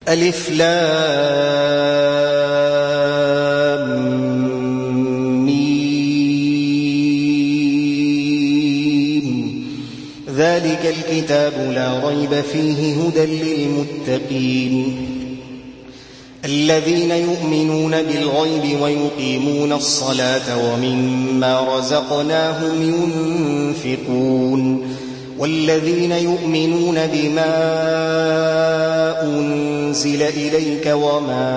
ألف لام ميم. ذلك الكتاب لا ريب فيه هدى للمتقين الذين يؤمنون بالغيب ويقيمون الصلاة ومما رزقناهم ينفقون والذين يؤمنون بما أنزل إليك وما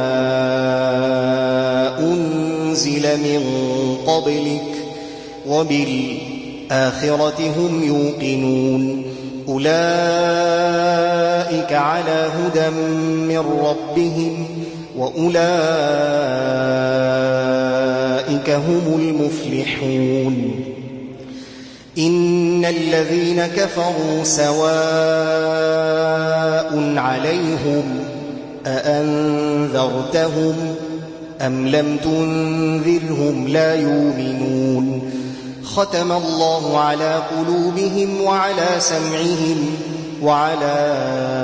أنزل من قبلك وبالآخرة هم يوقنون أولئك على هدى من ربهم وأولئك هم المفلحون إن الذين كفروا سواء عليهم أأنذرتهم أم لم تنذرهم لا يؤمنون ختم الله على قلوبهم وعلى سمعهم وعلى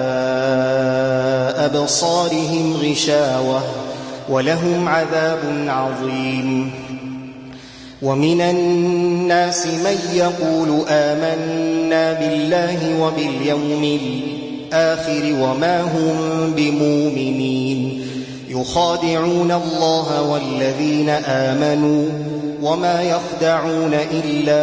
أبصارهم غشاوة ولهم عذاب عظيم ومن الناس من يقول آمنا بالله وباليوم الآخر وما هم بمؤمنين يخادعون الله والذين آمنوا وما يخدعون إلا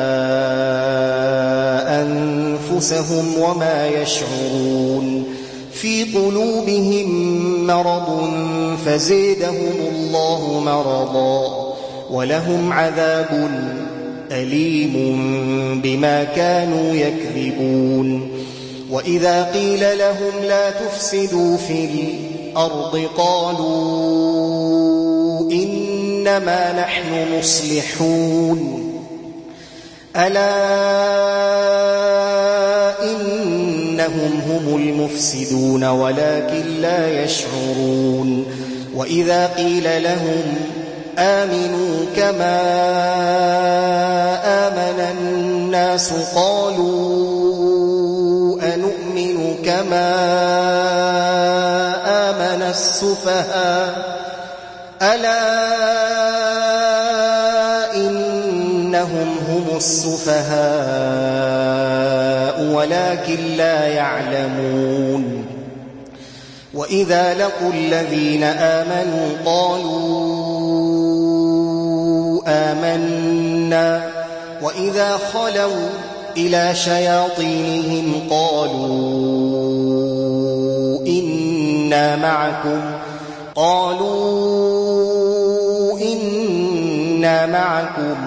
أنفسهم وما يشعرون في قلوبهم مرض فزيدهم الله مرضا ولهم عذاب أليم بما كانوا يكذبون وإذا قيل لهم لا تفسدوا في الأرض قالوا إنما نحن مصلحون ألا إنهم هم المفسدون ولكن لا يشعرون وإذا قيل لهم آمنوا كما آمن الناس قالوا أنؤمن كما آمن السفهاء ألا إنهم هم السفهاء ولكن لا يعلمون وإذا لقوا الذين آمنوا قالوا آمنا وإذا خلوا إلى شياطينهم قالوا إنا معكم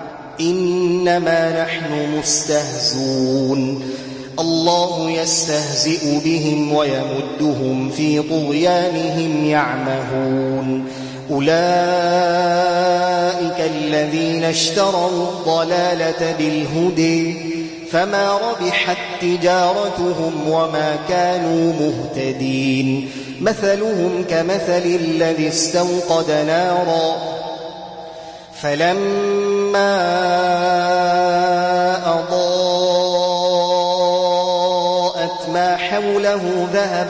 إنما نحن مستهزون الله يستهزئ بهم ويمدهم في طغيانهم يعمهون أولئك الذين اشتروا الضلالة بالهدى فما ربحت تجارتهم وما كانوا مهتدين مثلهم كمثل الذي استوقد نارا فلما أضاءت ما حوله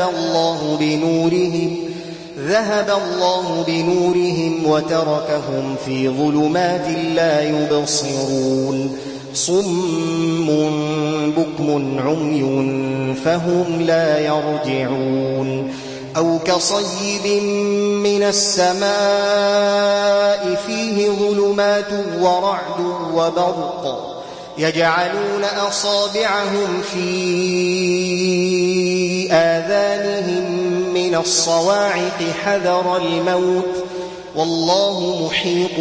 ذهب الله بنورهم وتركهم في ظلمات لا يبصرون صم بكم عمي فهم لا يرجعون أو كصيب من السماء فيه ظلمات ورعد وبرق يجعلون أصابعهم في آذانهم من الصواعق حذر الموت والله محيط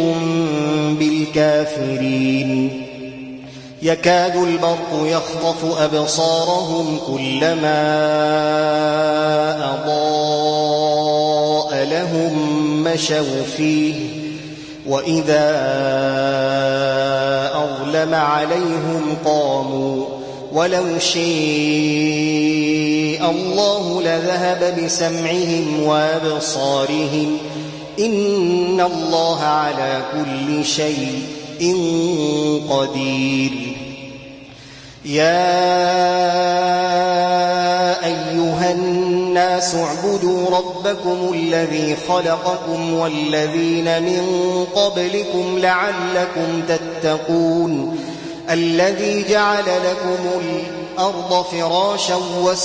بالكافرين يكاد البرق يخطف أبصارهم كلما أضاء لهم مشوا فيه وإذا أظلم عليهم قاموا ولو شاء الله لذهب بسمعهم وأبصارهم إن الله على كل شيء قدير يا أيها الناس الناس اعبدوا ربكم الذي خلقكم والذين من قبلكم لعلكم تتقون الذي جعل لكم الأرض فراشا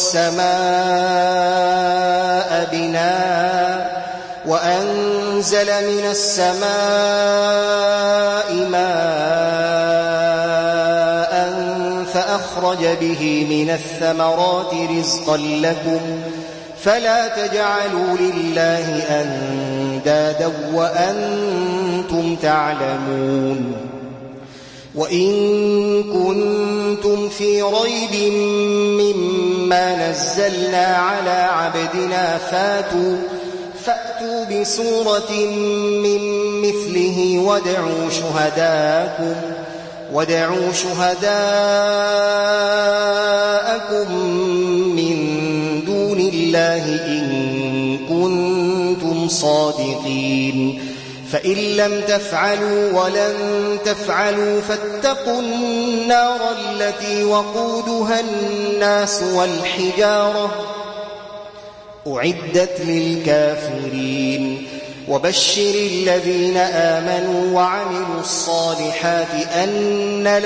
والسماء بناء وأنزل من السماء ماء فأخرج به من الثمرات رزقا لكم فلا تجعلوا لله أندادا وأنتم تعلمون وإن كنتم في ريب مما نزلنا على عبدنا فأتوا بسورة من مثله وادعوا شهداءكم من دون الله إن كنتم صادقين فإن لم تفعلوا ولن تفعلوا فاتقوا النار التي وقودها الناس والحجارة أعدت للكافرين وبشر الذين آمنوا وعملوا الصالحات أن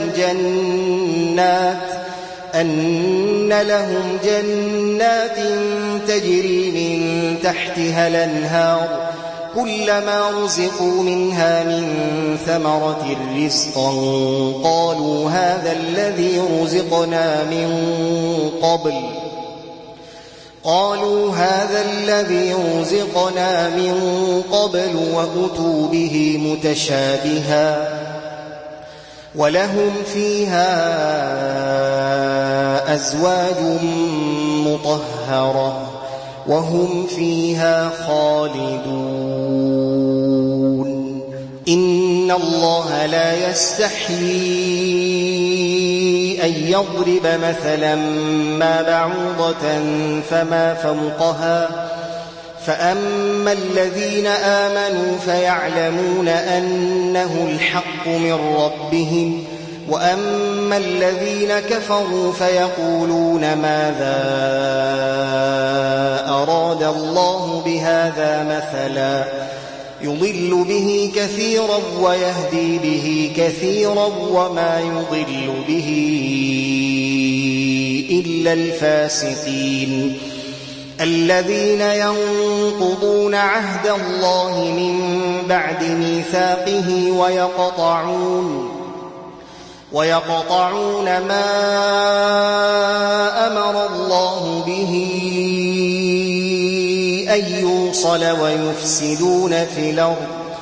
لهم جنات تجري من تحتها الأنهار كلما رزقوا منها من ثمرة رزقا قالوا هذا الذي رزقنا من قبل وأتوا به متشابها ولهم فيها أزواج مطهرة وهم فيها خالدون إن الله لا يستحيي أن يضرب مثلا ما بعوضة فما فوقها فأما الذين آمنوا فيعلمون أنه الحق من ربهم وأما الذين كفروا فيقولون ماذا أراد الله بهذا مثلا يضل به كثيرا ويهدي به كثيرا وما يضل به إلا الفاسقين الذين ينقضون عهد الله من بعد ميثاقه ويقطعون ما أمر الله به أن يوصل ويفسدون في الأرض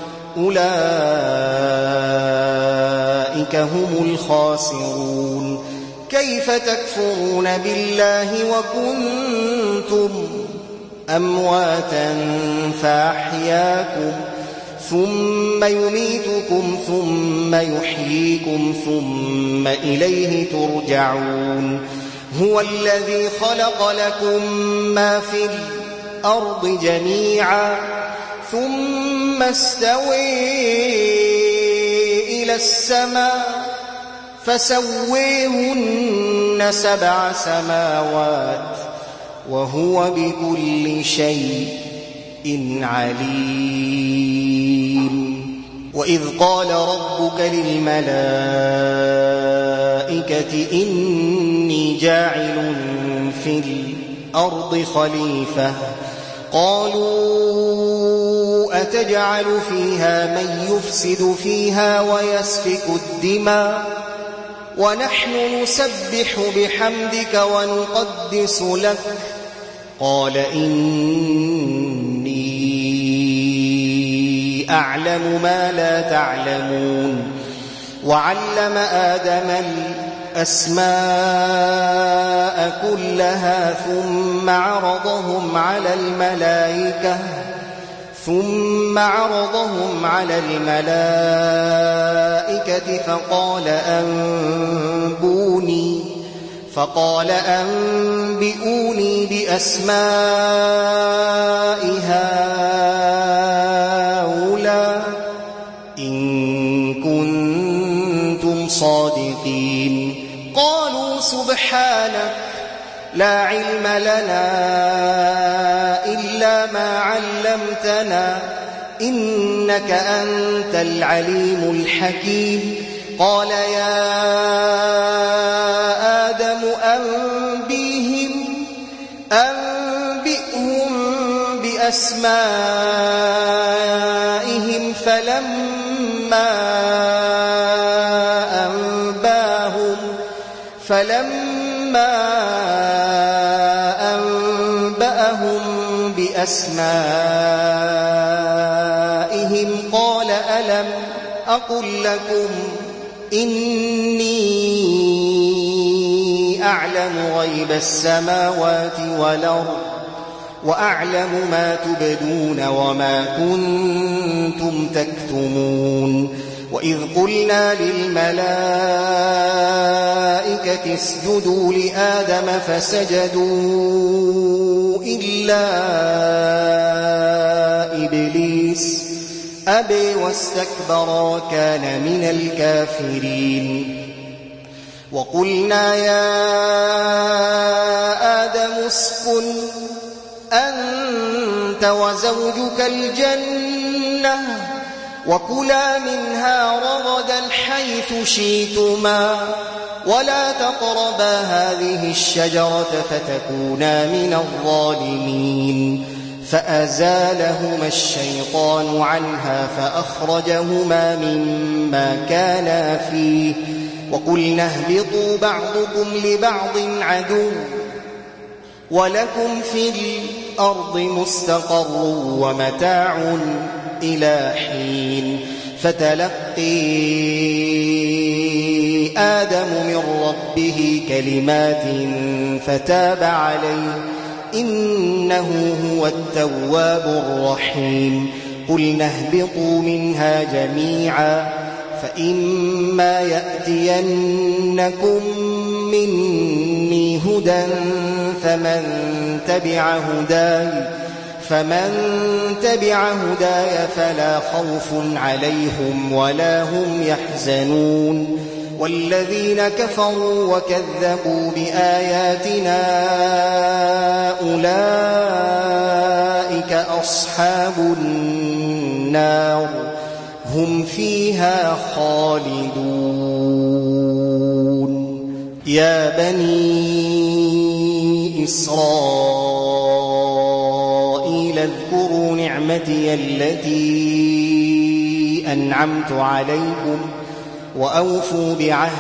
أولئك هم الخاسرون كيف تكفرون بالله وكنتم أمواتا فأحياكم ثم يميتكم ثم يحييكم ثم إليه ترجعون هو الذي خلق لكم ما في الأرض جميعا ثم استوى إلى السماء فسويهن 7 سماوات وهو بكل شيء عليم وإذ قال ربك للملائكة إني جاعل في الأرض خليفة قالوا أتجعل فيها من يفسد فيها ويسفك الدماء ونحن نسبح بحمدك ونقدس لك قال إني أعلم ما لا تعلمون وعلم آدم الأسماء كلها ثم عرضهم على الملائكة فقال أنبئوني بأسماء هؤلاء إن كنتم صادقين قالوا سبحانك لا علم لنا إلا ما علمتنا إنك أنت العليم الحكيم قال يا آدم أنبئهم بأسمائهم فلما أنبأهم بأسمائهم قال ألم أقل لكم إني أعلم غيب السماوات والأرض وأعلم ما تبدون وما كنتم تكتمون وإذ قلنا للملائكة اسجدوا لآدم فسجدوا إلا إبليس أبى واستكبر وكان من الكافرين وقلنا يا آدم اسكن أنت وزوجك الجنة وكلا منها رغدا حيث شئتما ولا تقربا هذه الشجرة فتكونا من الظالمين فأزالهما الشيطان عنها فأخرجهما مما كانا فيه وقلنا اهبطوا بعضكم لبعض عدو ولكم في الأرض مستقر ومتاع إلى حين فتلقي آدم من ربه كلمات فتاب عليه إنه هو التواب الرحيم قلنا اهبطوا منها جميعا فإما يأتينكم مني هدى فمن تبع هداي فلا خوف عليهم ولا هم يحزنون والذين كفروا وكذبوا بآياتنا أولئك أصحاب النار هم فيها خالدون يا بني إسرائيل اذكروا نعمتي التي أنعمت عليكم وأوفوا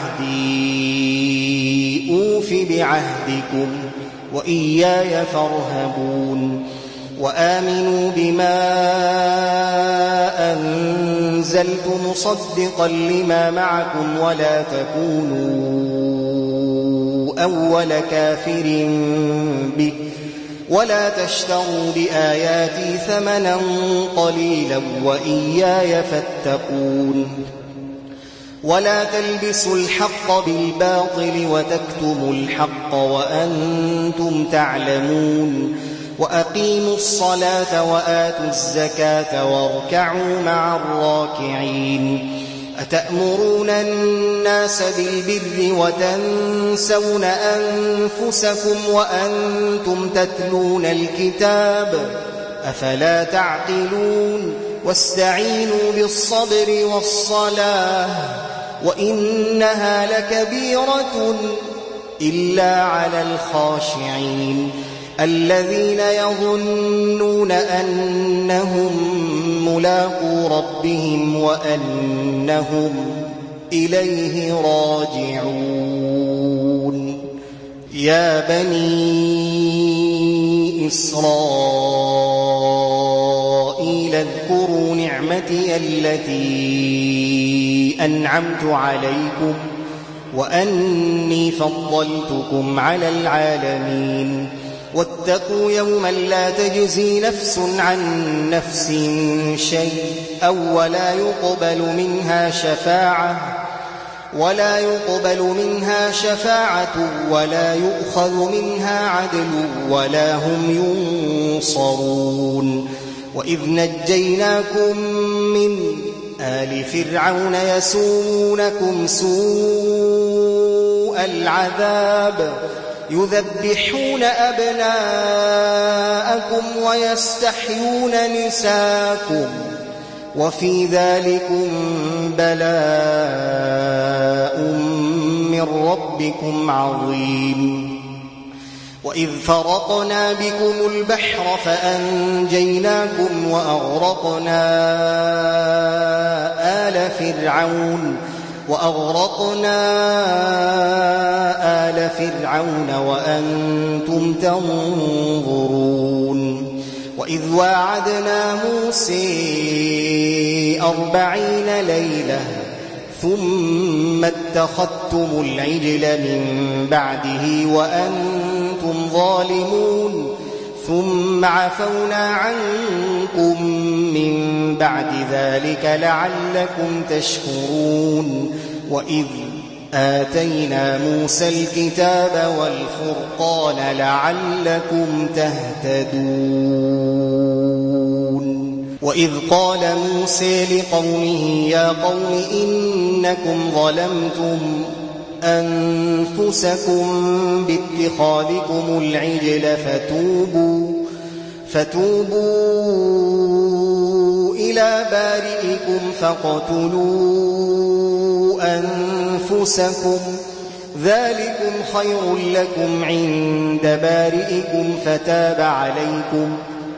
بعهدي أوف بعهدكم وإياي فارهبون وآمنوا بما أنزلت مصدقا لما معكم ولا تكونوا أول كافر به ولا تشتروا بآياتي ثمنا قليلا وإياي فاتقون ولا تلبسوا الحق بالباطل وتكتموا الحق وأنتم تعلمون وأقيموا الصلاة وآتوا الزكاة واركعوا مع الراكعين أتأمرون الناس بالبر وتنسون أنفسكم وأنتم تتلون الكتاب أفلا تعقلون واستعينوا بالصبر والصلاة وإنها لكبيرة إلا على الخاشعين الذين يظنون أنهم ملاقو ربهم وأنهم إليه راجعون يا بني إسرائيل اذكروا نعمتي التي أنعمت عليكم وأني فضلتكم على العالمين واتقوا يوما لا تجزي نفس عن نفس شيئا ولا يقبل منها شفاعة ولا يؤخذ منها عدل ولا هم ينصرون وإذ نجيناكم من آل فرعون يسومونكم سوء العذاب يذبحون أبناءكم ويستحيون نساءكم وفي ذلكم بلاء من ربكم عظيم. وإذ فرقنا بكم البحر فأنجيناكم وأغرقنا آل فرعون وأنتم تنظرون. وإذ واعدنا موسى 40 ليلة ثم اتخذتم العجل من بعده وأنتم ظالمون ثم عفونا عنكم من بعد ذلك لعلكم تشكرون. وإذ آتينا موسى الكتاب والفرقان لعلكم تهتدون. وإذ قال موسى لقومه يا قوم إنكم ظلمتم أنفسكم باتخاذكم العجل فتوبوا إلى بارئكم فاقتلوا أنفسكم ذلكم خير لكم عند بارئكم فتاب عليكم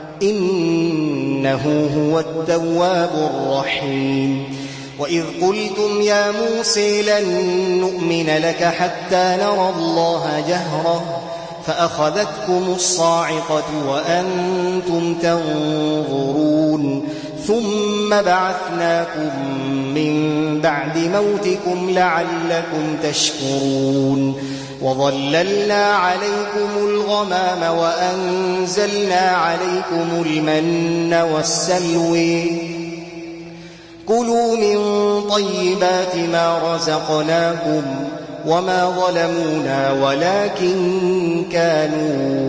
إنه هو التواب الرحيم. وإذ قلتم يا موسى لن نؤمن لك حتى نرى الله جهرة فأخذتكم الصاعقة وأنتم تنظرون ثم بعثناكم من بعد موتكم لعلكم تشكرون. وظللنا عليكم الغمام وأنزلنا عليكم المن والسلوى كلوا من طيبات ما رزقناكم وما ظلمونا ولكن كانوا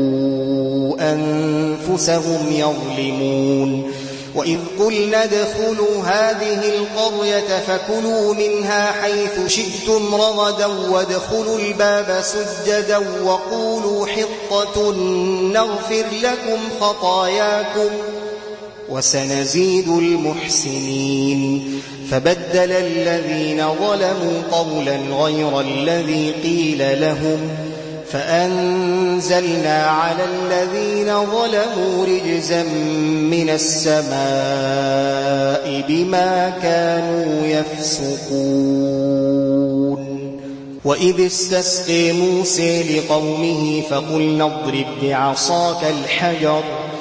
أنفسهم يظلمون. وإذ قلنا ادخلوا هذه القرية فكلوا منها حيث شئتم رغدا وادخلوا الباب سجدا وقولوا حطة نغفر لكم خطاياكم وسنزيد المحسنين. فبدل الذين ظلموا قولا غير الذي قيل لهم فأنزلنا على الذين ظلموا رجزا من السماء بما كانوا يفسقون. وإذ استسقى موسى لقومه فقلنا اضرب بعصاك الحجر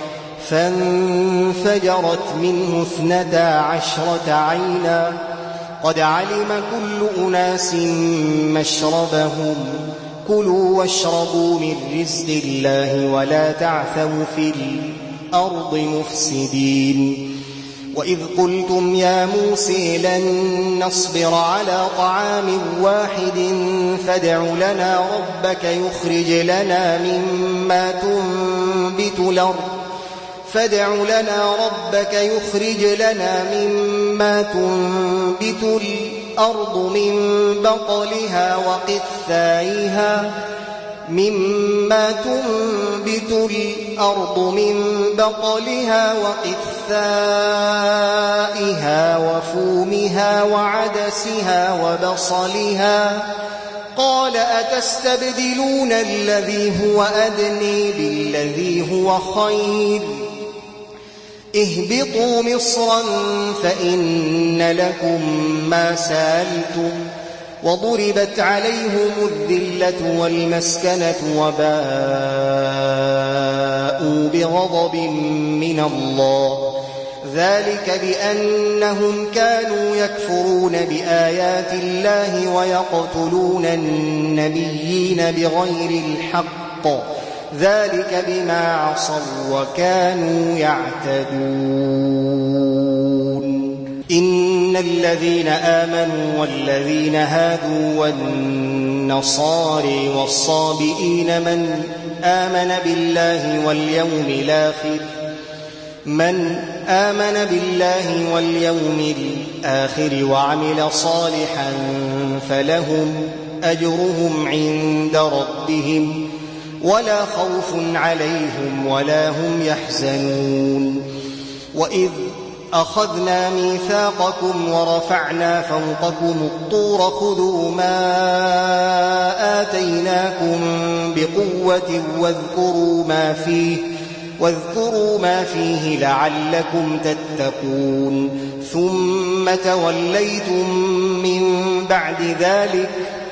فانفجرت منه 12 عينا قد علم كل أناس مشربهم كلوا واشربوا من رزق الله ولا تعثوا في الأرض مفسدين. وإذ قلتم يا موسى لن نصبر على طعام واحد فادع لنا ربك يخرج لنا مما تنبت الأرض من بقلها وقثائها وفومها وعدسها وبصلها قال أتستبدلون الذي هو أدنى بالذي هو خير اهبطوا مصرا فإن لكم ما سألتم وضربت عليهم الذلة والمسكنة وباءوا بغضب من الله ذلك بأنهم كانوا يكفرون بآيات الله ويقتلون النبيين بغير الحق ذلك بما عصوا وكانوا يعتدون. إن الذين آمنوا والذين هادوا والنصارى والصابئين من آمن بالله واليوم الآخر وعمل صالحا فلهم أجرهم عند ربهم ولا خوف عليهم ولا هم يحزنون وإذ أخذنا ميثاقكم ورفعنا فوقكم الطور خذوا ما آتيناكم بقوة واذكروا ما فيه لعلكم تتقون ثم توليتم من بعد ذلك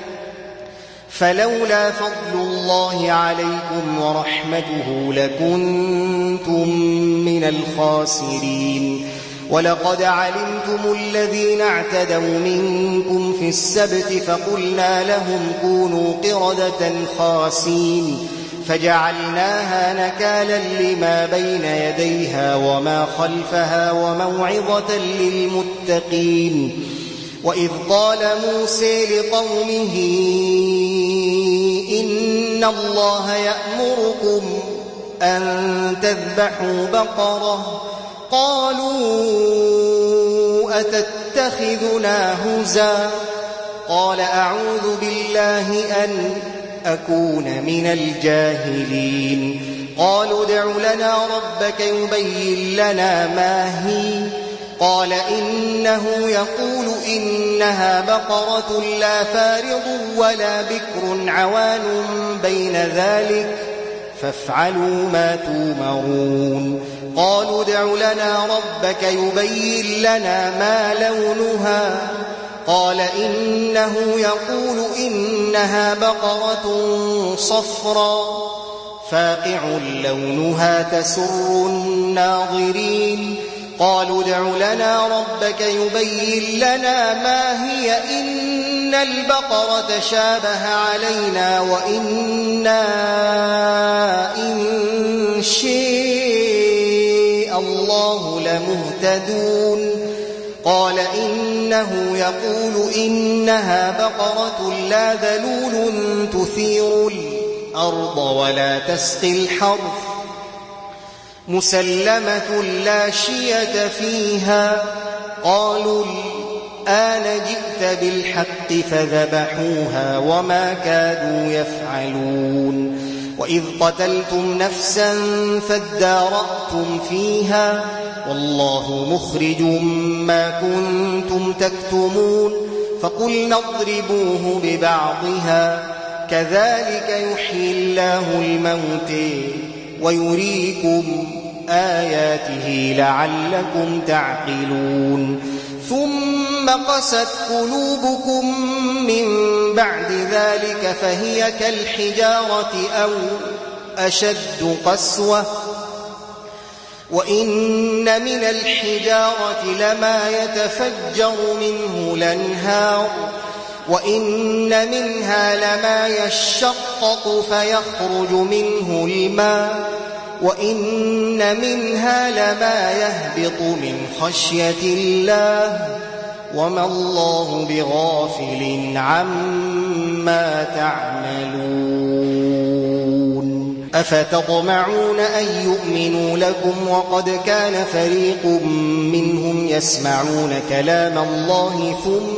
فلولا فضل الله عليكم ورحمته لكنتم من الخاسرين ولقد علمتم الذين اعتدوا منكم في السبت فقلنا لهم كونوا قردة خاسين فجعلناها نكالا لما بين يديها وما خلفها وموعظة للمتقين وإذ قال موسى لقومه إن الله يأمركم أن تذبحوا بقرة قالوا أتتخذنا هزوا قال أعوذ بالله أن أكون من الجاهلين قالوا ادع لنا ربك يبين لنا ما هي قال إنه يقول إنها بقرة لا فارض ولا بكر عوان بين ذلك فافعلوا ما تومرون قالوا ادع لنا ربك يبين لنا ما لونها قال إنه يقول إنها بقرة صفراء فاقع لونها تسر الناظرين قالوا ادع لنا ربك يبين لنا ما هي إن البقرة شابه علينا وإنا إن شاء الله لمهتدون قال إنه يقول إنها بقرة لا ذلول تثير الأرض ولا تسقي الحرث مسلمة لا شية فيها قالوا الآن جئت بالحق فذبحوها وما كادوا يفعلون وإذ قتلتم نفسا فادارأتم فيها والله مخرج ما كنتم تكتمون فقلنا اضربوه ببعضها كذلك يحيي الله الموتى ويريكم آياته لعلكم تعقلون ثم قست قلوبكم من بعد ذلك فهي كالحجارة أو أشد قسوة وإن من الحجارة لما يتفجر منه الأنهار وإن منها لما يشقق فيخرج منه الماء وإن منها لما يهبط من خشية الله وما الله بغافل عما تعملون أفتطمعون أن يؤمنوا لكم وقد كان فريق منهم يسمعون كلام الله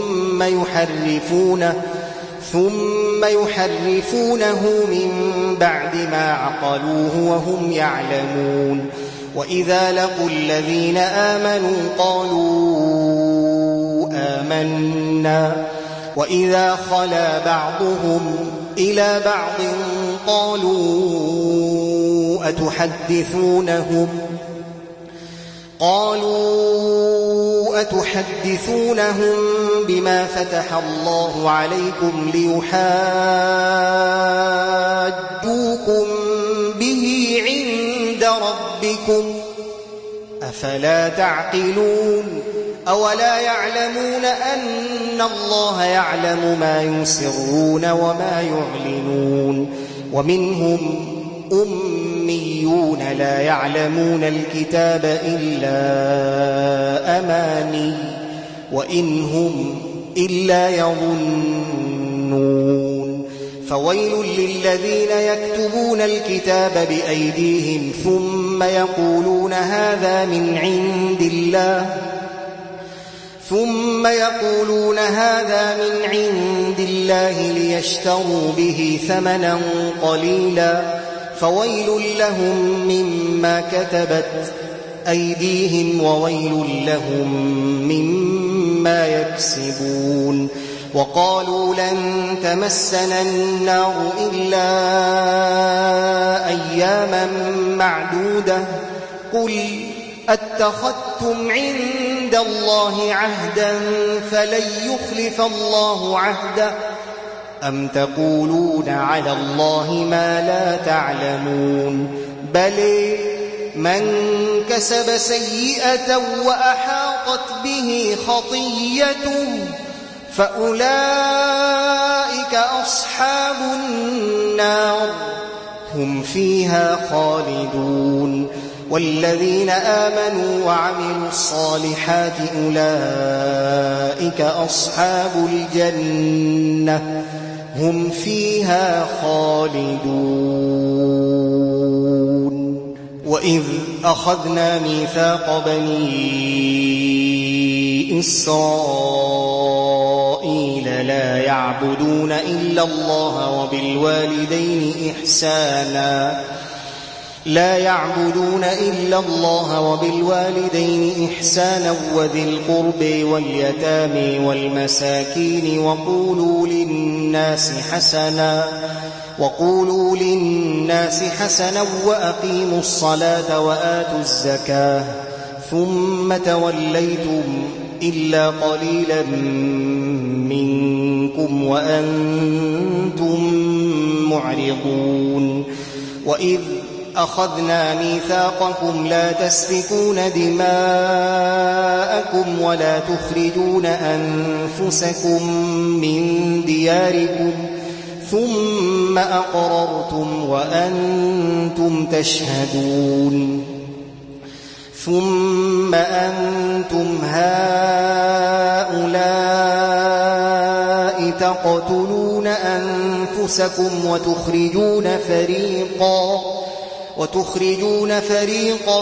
ثم يحرفونه من بعد ما عقلوه وهم يعلمون وإذا لقوا الذين آمنوا قالوا آمنا وإذا خلا بعضهم إلى بعض قالوا أتحدثونهم بما فتح الله عليكم ليحاجوكم به عند ربكم أفلا تعقلون أولا يعلمون أن الله يعلم ما يسرون وما يعلنون ومنهم أميون لا يعلمون الكتاب إلا أماني وإن هم إلا يظنون فويل للذين يكتبون الكتاب بأيديهم ثم يقولون هذا من عند الله ثم يقولون هذا من عند الله ليشتروا به ثمنا قليلا فويل لهم مما كتبت أيديهم وويل لهم مما يكسبون. وقالوا لن تمسنا النار إلا أياما معدودة قل أتخذتم عند الله عهدا فلن يخلف الله عهده أم تقولون على الله ما لا تعلمون بل من كسب سيئة وأحاطت به خطيئته فأولئك أصحاب النار هم فيها خالدون. والذين آمنوا وعملوا الصالحات أولئك أصحاب الجنة هم فيها خالدون. وإذ أخذنا ميثاق بني إسرائيل لا يعبدون إلا الله وبالوالدين إحسانا وذي القرب واليتامى والمساكين وقولوا للناس حسنا وأقيموا الصلاة وآتوا الزكاة ثم توليتم إلا قليلا منكم وأنتم معرضون. وإذ أخذنا ميثاقكم لا تسفكون دماءكم ولا تخرجون أنفسكم من دياركم ثم أقررتم وأنتم تشهدون. ثم أنتم هؤلاء تقتلون أنفسكم وتخرجون فريقا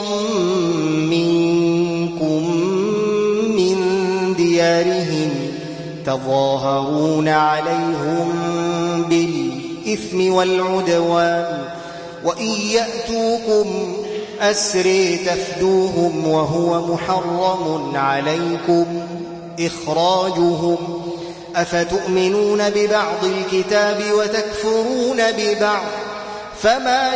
منكم من ديارهم تظاهرون عليهم بالإثم والعدوان وإن يأتوكم أسري تفدوهم وهو محرم عليكم إخراجهم أفتؤمنون ببعض الكتاب وتكفرون ببعض فما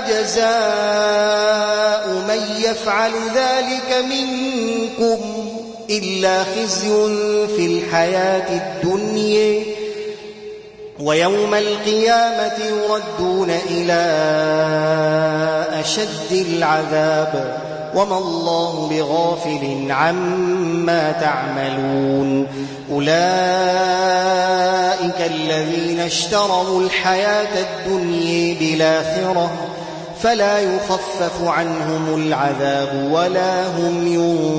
جزاء من يفعل ذلك منكم إلا خزي في الحياة الدنيا ويوم القيامة يردون إلى أشد العذاب وما الله بغافل عما تعملون. أولئك الذين اشتروا الحياة الدنيا بالآخرة فلا يخفف عنهم العذاب ولا هم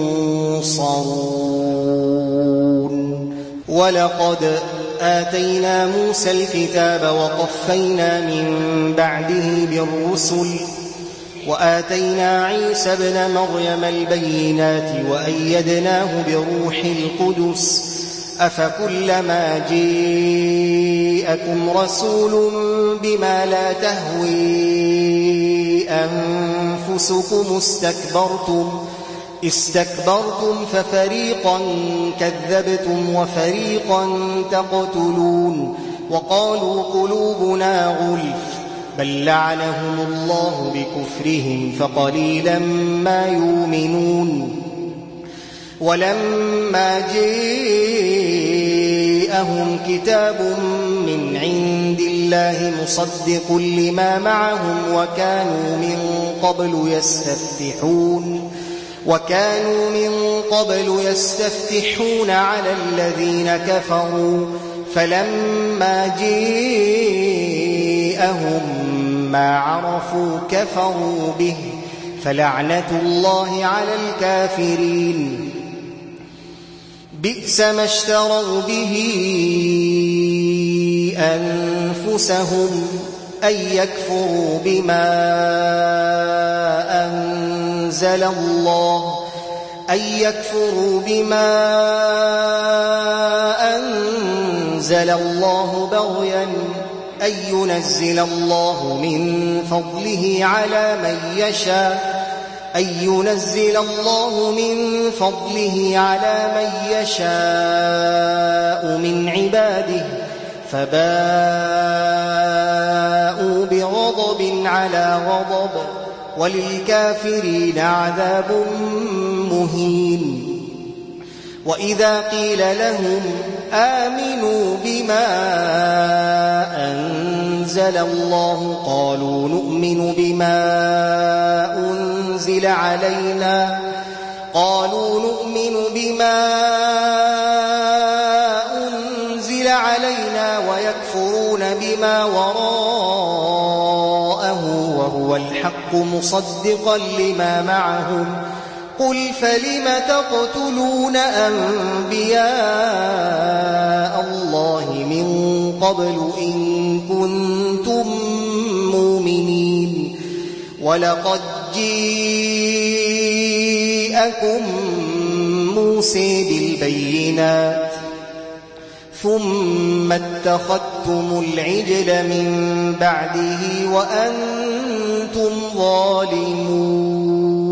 ينصرون. ولقد آتينا موسى الكتاب وقفينا من بعده بالرسل وآتينا عيسى ابن مريم البينات وأيدناه بروح القدس أفكلما جاءكم رسول بما لا تهوي أنفسكم استكبرتم ففريقا كذبتم وفريقا تقتلون وقالوا قلوبنا غلف بل لعنهم الله بكفرهم فقليلا ما يؤمنون. ولما جاءهم كتاب من عند الله مصدق لما معهم وكانوا من قبل يستفتحون على الذين كفروا فلما جاءهم ما عرفوا كفروا به فلعنة الله على الكافرين. بئس ما اشتروا به أنفسهم أن يكفروا بما أنزل الله أن يكفروا بما أنزل الله بغيا أن ينزل الله من فضله على من يشاء من عباده فباءوا بغضب على غضب وللكافرين عذاب مهين. وإذا قيل لهم آمنوا بما أنزل الله قالوا نؤمن بما أنزل علينا ويكفرون بما وراءه وهو الحق مصدقا لما معهم. قل فلم تقتلون أنبياء الله من قبل إن كنتم مؤمنين. ولقد جيءكم موسى بالبينات ثم اتخذتم العجل من بعده وأنتم ظالمون.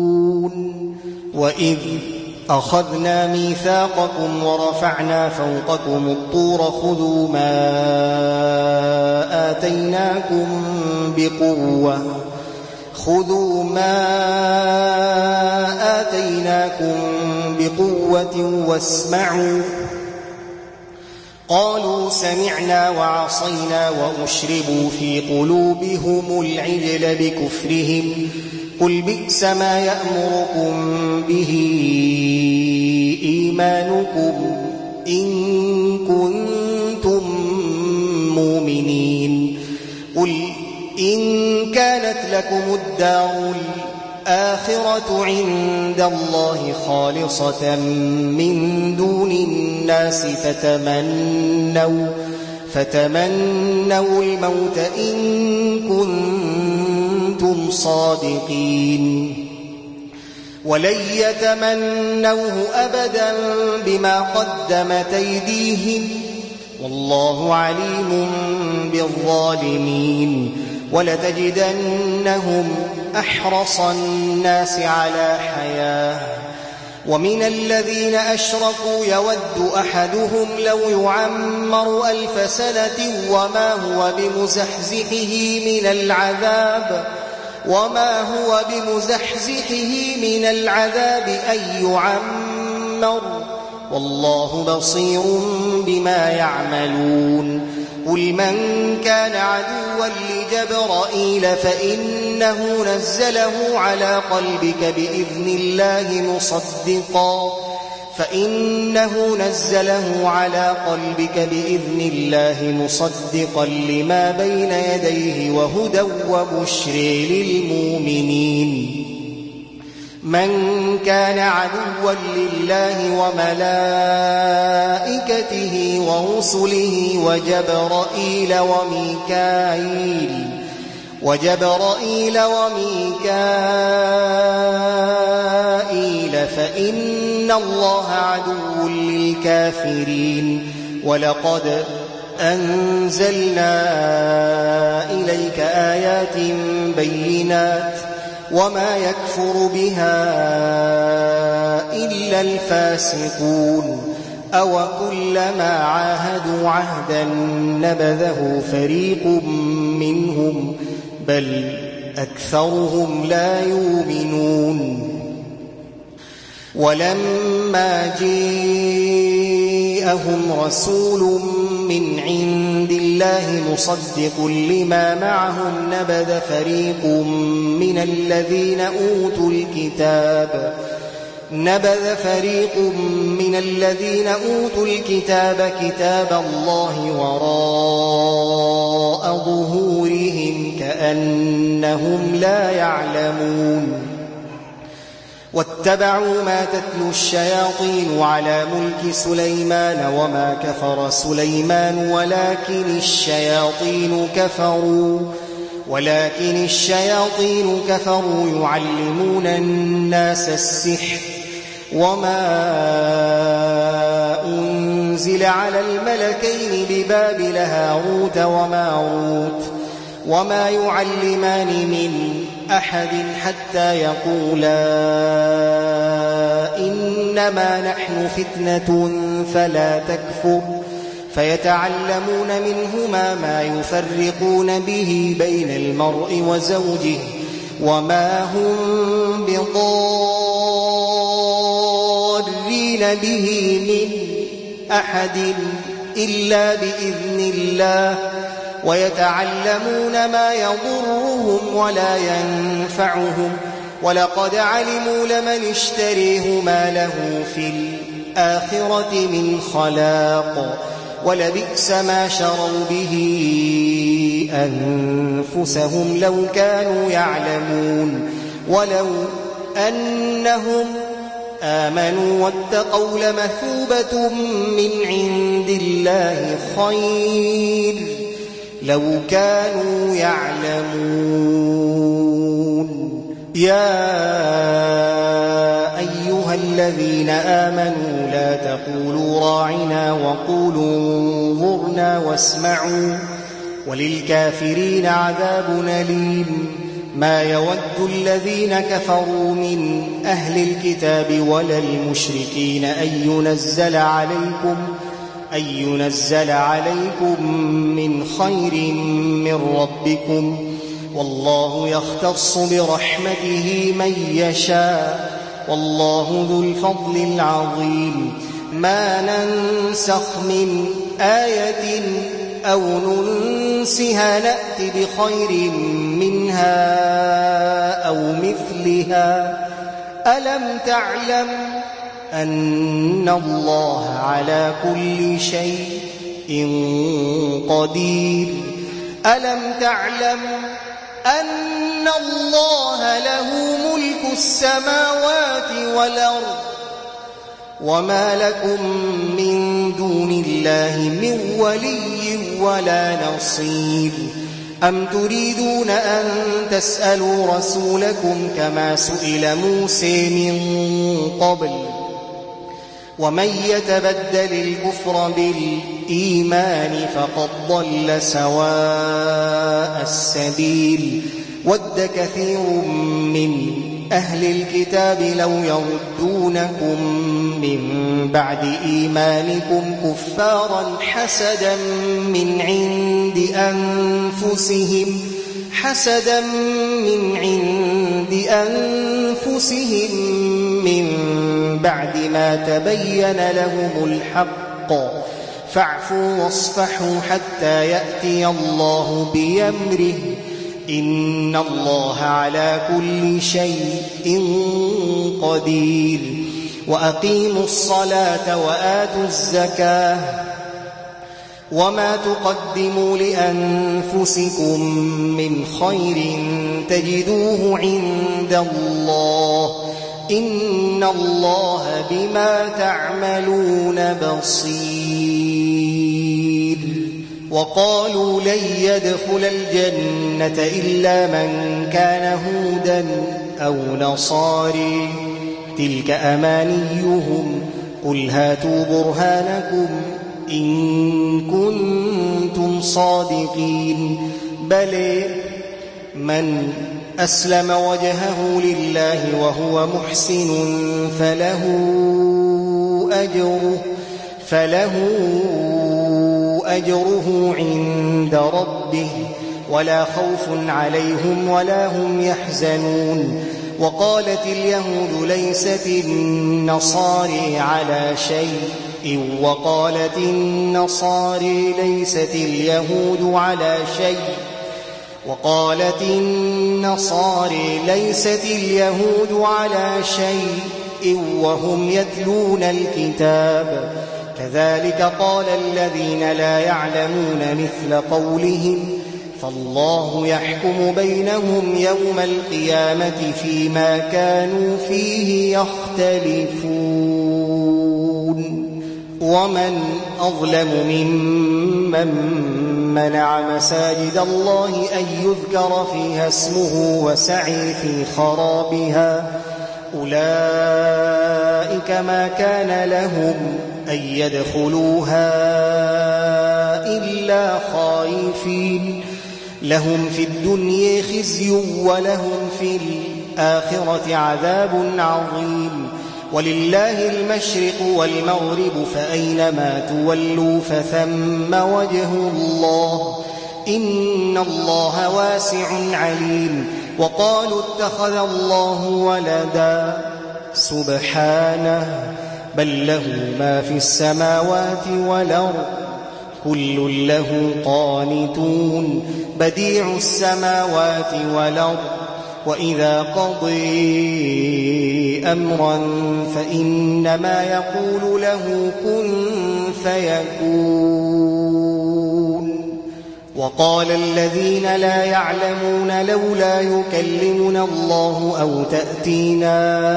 وإذ أخذنا ميثاقكم ورفعنا فوقكم الطور خذوا ما آتيناكم بقوة واسمعوا. قالوا سمعنا وعصينا وأشربوا في قلوبهم العجل بكفرهم. قل بئس ما يأمركم به إيمانكم إن كنتم مؤمنين. قل إن كانت لكم الدار الآخرة عند الله خالصة من دون الناس فتمنوا الموت إن كنتم صادقين. ولن يتمنوه أبدا بما قدمت أيديهم والله عليم بالظالمين. ولتجدنهم أحرص الناس على حياة ومن الذين أشركوا يود أحدهم لو يعمر 1000 سنة وما هو بمزحزحه من العذاب أن يعمر والله بصير بما يعملون. قل من كان عدوا لجبرائيل فإنه نزله على قلبك بإذن الله مصدقا لما بين يديه وهدى وبشر للمؤمنين. من كان عدوا لله وملائكته ورسله وجبرائيل وميكائيل فإن الله عدو للكافرين. ولقد أنزلنا إليك آيات بينات وما يكفر بها إلا الفاسقون. أو كلما عاهدوا عهدا نبذه فريق منهم بل أكثرهم لا يؤمنون. ولما جاءهم رسول من عند الله مصدق لما معهم نبذ فريق من الذين أوتوا الكتاب كتاب الله وراء ظهورهم كأنهم لا يعلمون. واتبعوا ما تتلو الشياطين على ملك سليمان وما كفر سليمان ولكن الشياطين كفروا يعلمون الناس السحر وما أنزل على الملكين ببابل هاروت وماروت وما يعلمان من أحد حتى يقولا إنما نحن فتنة فلا تكفر فيتعلمون منهما ما يفرقون به بين المرء وزوجه وما هم بضارين به من أحد إلا بإذن الله ويتعلمون ما يضرهم ولا ينفعهم ولقد علموا لمن اشتريه ما له في الآخرة من خلاق ولبئس ما شروا به أنفسهم لو كانوا يعلمون ولو أنهم آمنوا واتقوا لمثوبة من عند الله خير لو كانوا يعلمون يا أيها الذين آمنوا لا تقولوا راعنا وقولوا انظرنا واسمعوا وللكافرين عذاب أليم ما يود الذين كفروا من أهل الكتاب ولا المشركين أن ينزل عليكم من خير من ربكم والله يختص برحمته من يشاء والله ذو الفضل العظيم ما ننسخ من آية أو ننسها نأت بخير منها أو مثلها ألم تعلم أن الله على كل شيء قدير ألم تعلم أن الله له ملك السماوات والأرض وما لكم من دون الله من ولي ولا نصير أم تريدون أن تسألوا رسولكم كما سئل موسى من قبل ومن يتبدل الكفر بالإيمان فقد ضل سواء السبيل ود كثير من أهل الكتاب لو يردونكم من بعد إيمانكم كفارا حسدا من عند أنفسهم من بعد ما تبين لهم الحق فاعفوا واصفحوا حتى يأتي الله بأمره إن الله على كل شيء قدير وأقيموا الصلاة وآتوا الزكاة وما تقدموا لأنفسكم من خير تجدوه عند الله إن الله بما تعملون بصير وقالوا لن يدخل الجنة إلا من كان هودا أو نصاري تلك أمانيهم قل هاتوا برهانكم إن كنتم صادقين بل من أسلم وجهه لله وهو محسن فله أجره عند ربه ولا خوف عليهم ولا هم يحزنون وقالت اليهود ليست النصارى على شيء وقالت النصارى ليست اليهود على شيء وقالت النصارى ليست اليهود على شيء وهم يتلون الكتاب كذلك قال الذين لا يعلمون مثل قولهم فالله يحكم بينهم يوم القيامة فيما كانوا فيه يختلفون ومن أظلم ممن منع مساجد الله أن يذكر فيها اسمه وسعي في خرابها أولئك أولئك ما كان لهم أن يدخلوها إلا خائفين لهم في الدنيا خزي ولهم في الآخرة عذاب عظيم ولله المشرق والمغرب فأينما تولوا فثم وجه الله إن الله واسع عليم وقالوا اتخذ الله ولدا سبحانه بل له ما في السماوات والأرض كل له قانتون بديع السماوات والأرض وإذا قضي أمرا فإنما يقول له كن فيكون وقال الذين لا يعلمون لولا يكلمنا الله أو تأتينا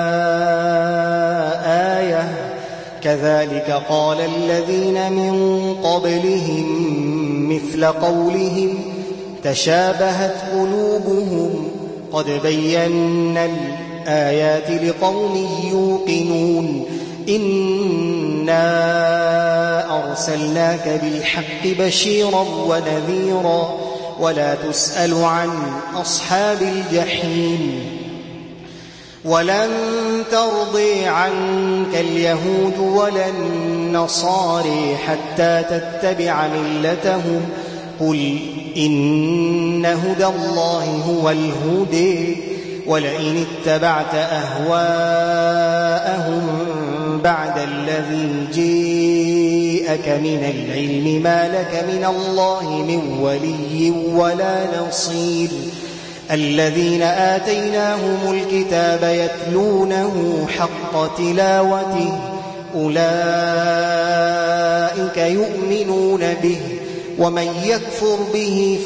آية كذلك قال الذين من قبلهم مثل قولهم تشابهت قلوبهم قد بينا الآيات لقوم يوقنون إنا أرسلناك بالحق بشيرا ونذيرا ولا تسأل عن أصحاب الجحيم ولن ترضي عنك اليهود ولا النصارى حتى تتبع ملتهم قل إن هدى الله هو الهدى ولئن اتبعت أهواءهم بعد الذي جاءك من العلم ما لك من الله من ولي ولا نصير الذين آتيناهم الكتاب يتلونه حق تلاوته أولئك يؤمنون به ومن يكفر به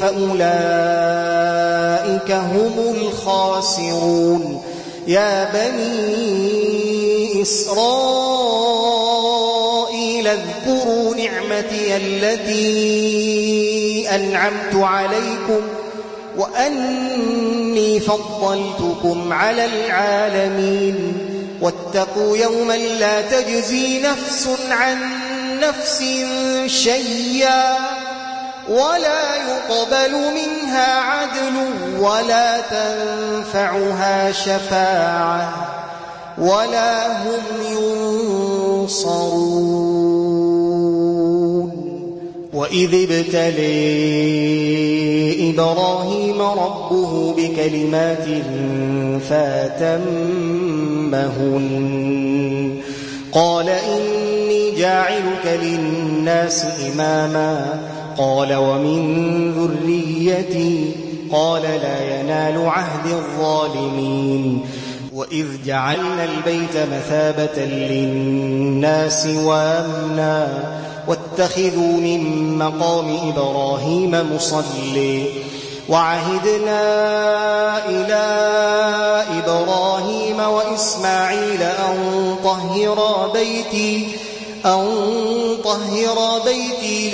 فأولئك هم الخاسرون يا بني إسرائيل اذكروا نعمتي التي أنعمت عليكم وأني فضلتكم على العالمين واتقوا يوما لا تجزي نفس عن نفس شيئا ولا يقبل منها عدل ولا تنفعها شفاعة ولا هم ينصرون وإذ ابتلي إبراهيم ربه بكلمات فأتمهن قال إني جاعلك للناس إماما قال ومن ذريتي قال لا ينال عهد الظالمين وإذ جعلنا البيت مثابة للناس وأمنا واتخذوا من مقام إبراهيم مصلي وعهدنا إلى إبراهيم وإسماعيل أن طهر بيتي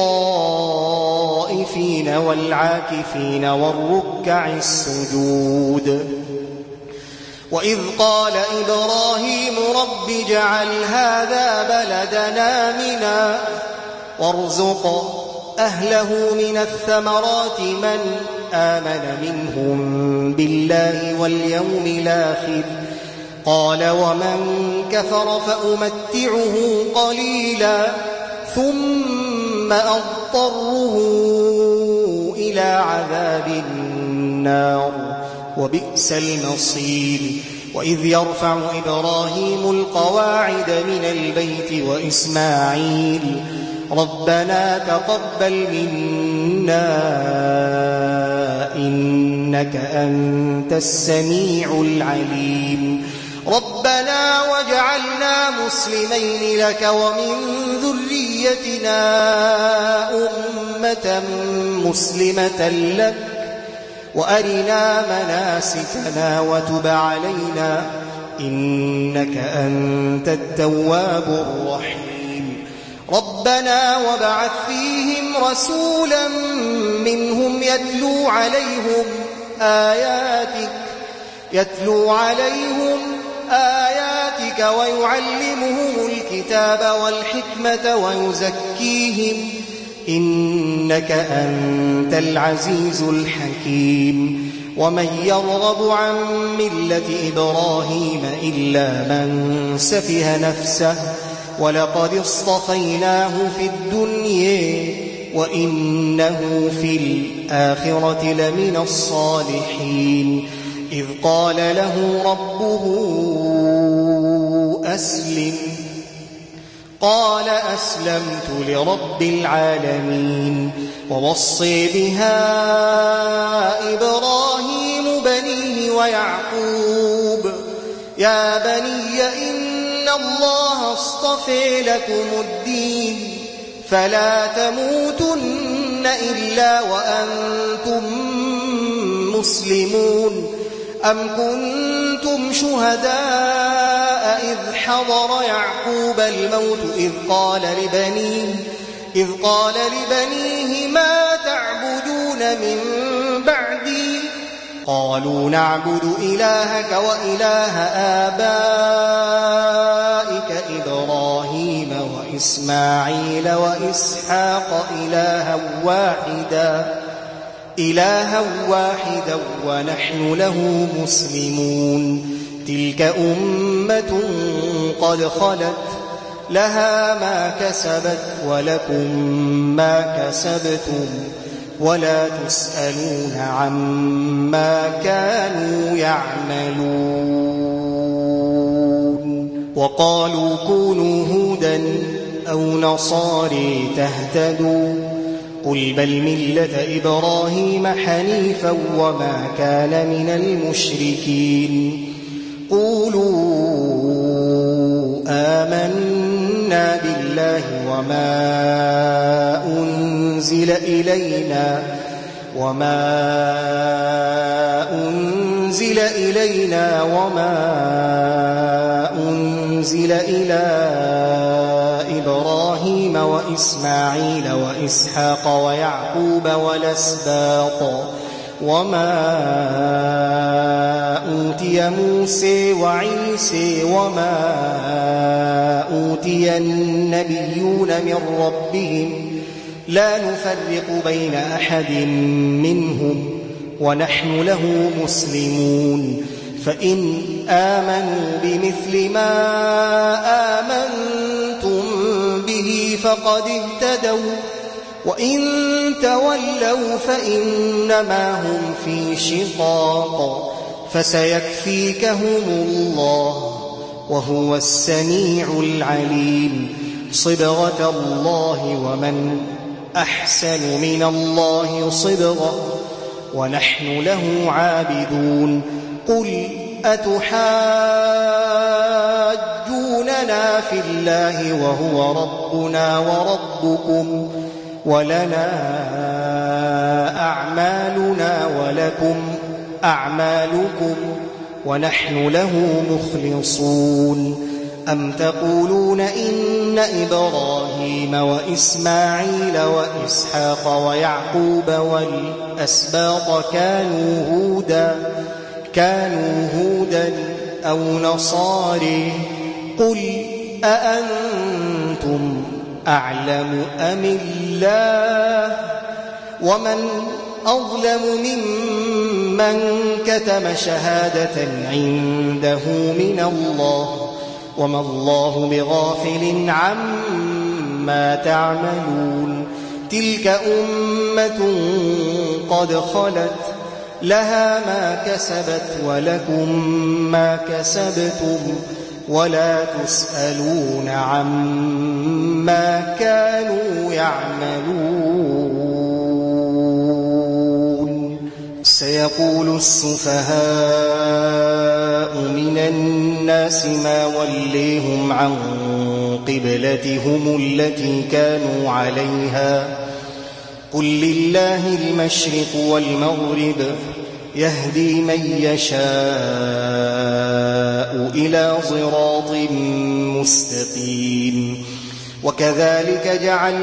للطائفين والعاكفين والركع السجود وإذ قال إبراهيم رب اجعل هذا بلدنا آمنا وارزق أهله من الثمرات من آمن منهم بالله واليوم الآخر قال ومن كفر فأمتعه قليلا ثم أضطره إلى عذاب النار وبئس المصير وإذ يرفع إبراهيم القواعد من البيت وإسماعيل ربنا تقبل منا إنك أنت السميع العليم ربنا واجعلنا مسلمين لك ومن ذريتنا أمة مسلمة لك وأرنا مناسكنا وتب علينا إنك أنت التواب الرحيم ربنا وابعث فيهم رسولا منهم يتلو عليهم آياتك ويعلمهم الكتاب والحكمة ويزكيهم إنك أنت العزيز الحكيم ومن يرغب عن ملة إبراهيم إلا من سفه نفسه ولقد اصطفيناه في الدنيا وإنه في الآخرة لمن الصالحين إذ قال له ربه أسلم قال أسلمت لرب العالمين ووصي بها إبراهيم بنيه ويعقوب يا بني إن الله اصطفى لكم الدين فلا تموتن إلا وأنتم مسلمون أم كنتم شهداء إذ حضر يعقوب الموت إذ قال لبنيه ما تعبدون من بعدي قالوا نعبد إلهك وإله آبائك إبراهيم وإسماعيل وإسحاق إلها واحدا ونحن له مسلمون تلك أمة قد خلت لها ما كسبت ولكم ما كسبتم ولا تسألون عما كانوا يعملون وقالوا كونوا هودا أو نصاري تهتدوا قل بل ملة إبراهيم حنيفا وما كان من المشركين قولوا آمنا بالله وما أنزل إلينا وما أنزل إلى إبراهيم وإسماعيل وإسحاق ويعقوب والأسباط وما أوتي موسى وعيسى وما أوتي النبيون من ربهم لا نفرق بين أحد منهم ونحن له مسلمون فإن آمنوا بمثل ما آمنتم به فقد اهتدوا وإن تولوا فإنما هم في شقاق فسيكفيكهم الله وهو السميع العليم صبغة الله ومن أحسن من الله صبغة ونحن له عابدون قل أتحاجوننا في الله وهو ربنا وربكم ولنا أعمالنا ولكم أعمالكم ونحن له مخلصون أم تقولون إن إبراهيم وإسماعيل وإسحاق ويعقوب والأسباط كانوا هودا أو نصاري قل أأنتم أعلم أم الله ومن أظلم ممن كتم شهادة عنده من الله وما الله بغافل عما تعملون تلك أمة قد خلت لها ما كسبت ولكم ما كسبتم ولا تسألون عما كانوا يعملون سيقول السفهاء من الناس ما وليهم عن قبلتهم التي كانوا عليها قل لله المشرق والمغرب يهدي من يشاء إلى صراط مستقيم وكذلك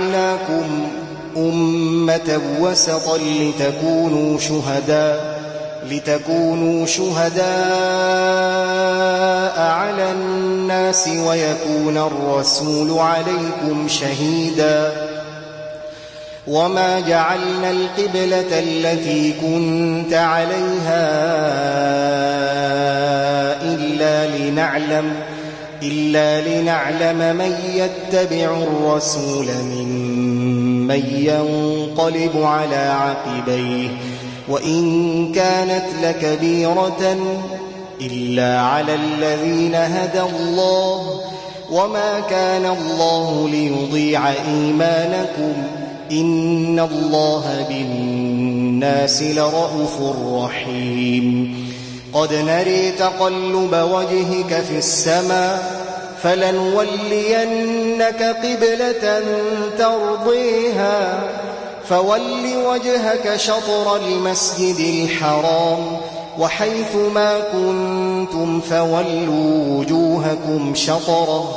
جعلناكم أمة وسطا لتكونوا شهداء لتكونوا شهداء على الناس ويكون الرسول عليكم شهيدا وما جعلنا القبلة التي كنت عليها إلا لنعلم من يتبع الرسول ممن ينقلب على عقبيه وإن كانت لكبيرة إلا على الذين هدى الله وما كان الله ليضيع إيمانكم إن الله بالناس لرءوف رحيم قد نري تقلب وجهك في السماء فلنولينك قبلة ترضيها فول وجهك شطر المسجد الحرام وحيث ما كنتم فولوا وجوهكم شطره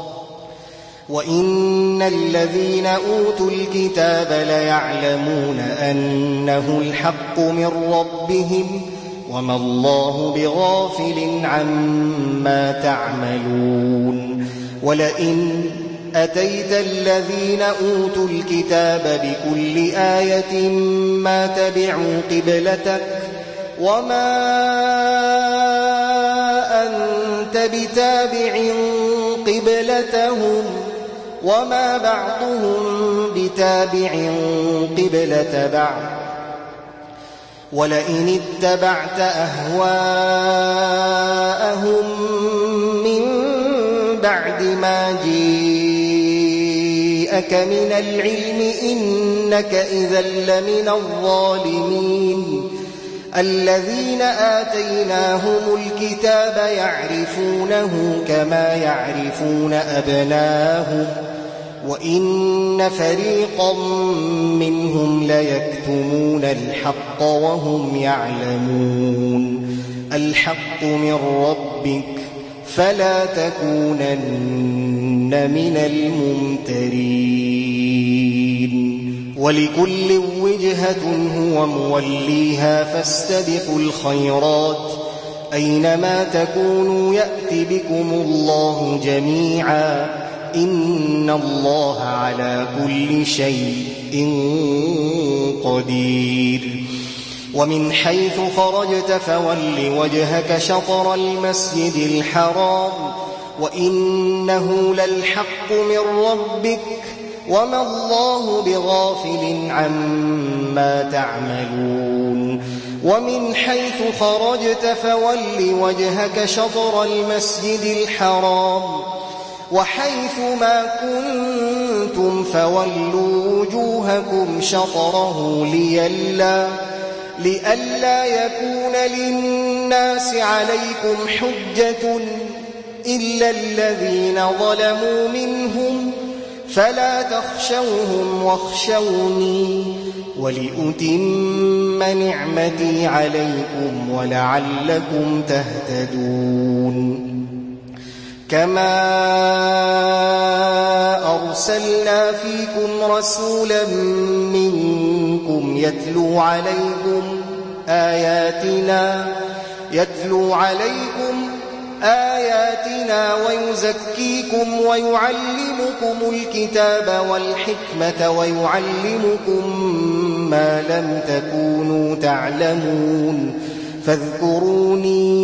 وإن الذين أوتوا الكتاب ليعلمون أنه الحق من ربهم وما الله بغافل عما تعملون ولئن أتيت الذين أوتوا الكتاب بكل آية ما تبعوا قبلتك وما أنت بتابع قبلتهم وما بعضهم بتابع قبلة بعض ولئن اتبعت أهواءهم من بعد ما جاءك من العلم إنك إذا لمن الظالمين الذين آتيناهم الكتاب يعرفونه كما يعرفون أبناءهم وإن فريقا منهم ليكتمون الحق وهم يعلمون الحق من ربك فلا تكونن من الممترين ولكل وجهة هو موليها فاستبقوا الخيرات أينما تكونوا يأت بكم الله جميعا إن الله على كل شيء قدير ومن حيث خرجت فول وجهك شطر المسجد الحرام وإنه للحق من ربك وما الله بغافل عما تعملون ومن حيث خرجت فول وجهك شطر المسجد الحرام وحيث ما كنتم فولوا وجوهكم شطره لئلا يكون للناس عليكم حجة إلا الذين ظلموا منهم فلا تخشوهم واخشوني ولأتم نعمتي عليكم ولعلكم تهتدون كما أرسلنا فيكم رسولا منكم يتلو عليكم آياتنا ويزكيكم ويعلمكم الكتاب والحكمة ويعلمكم ما لم تكونوا تعلمون فاذكروني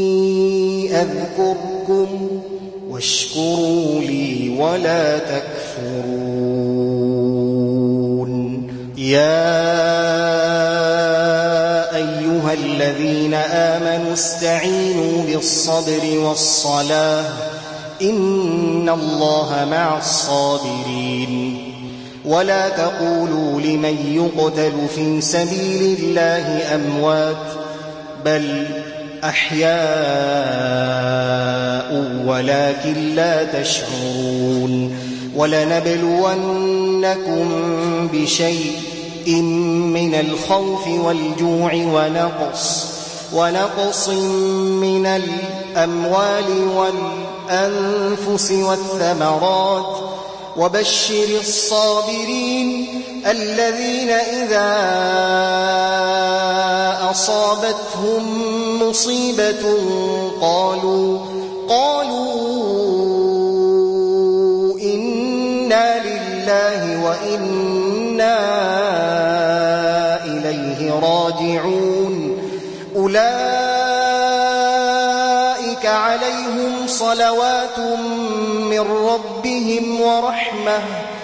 أذكركم واشكروا لي ولا تكفرون يا أيها الذين آمنوا استعينوا بالصبر والصلاة إن الله مع الصابرين ولا تقولوا لمن يقتل في سبيل الله أموات بل أحياء ولكن لا تشعرون ولنبلونكم بشيء من الخوف والجوع ونقص من الأموال والأنفس والثمرات وبشر الصابرين الذين إذا أصابتهم مصيبة قالوا إنا لله وإنا إليه راجعون أولئك عليهم صلوات من ربهم ورحمة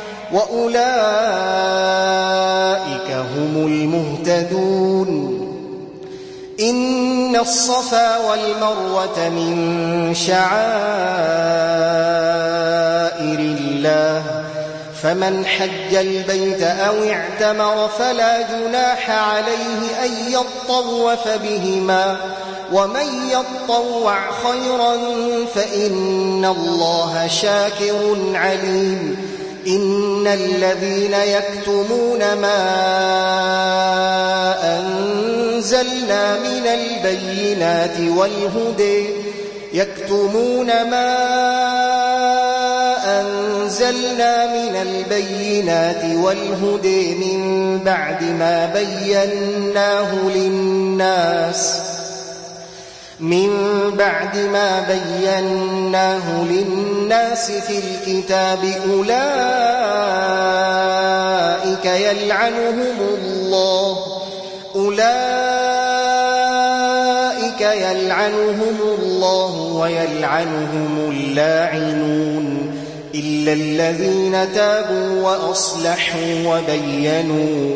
وأولئك هم المهتدون إن الصفا والمروة من شعائر الله فمن حج البيت أو اعتمر فلا جناح عليه أن يطوف بهما ومن يطوع خيرا فإن الله شاكر عليم إن الذين يكتمون ما أنزلنا من البينات والهدى من بعد ما بيناه للناس في الكتاب أولئك يلعنهم الله ويلعنهم اللاعنون إلا الذين تابوا وأصلحوا وبينوا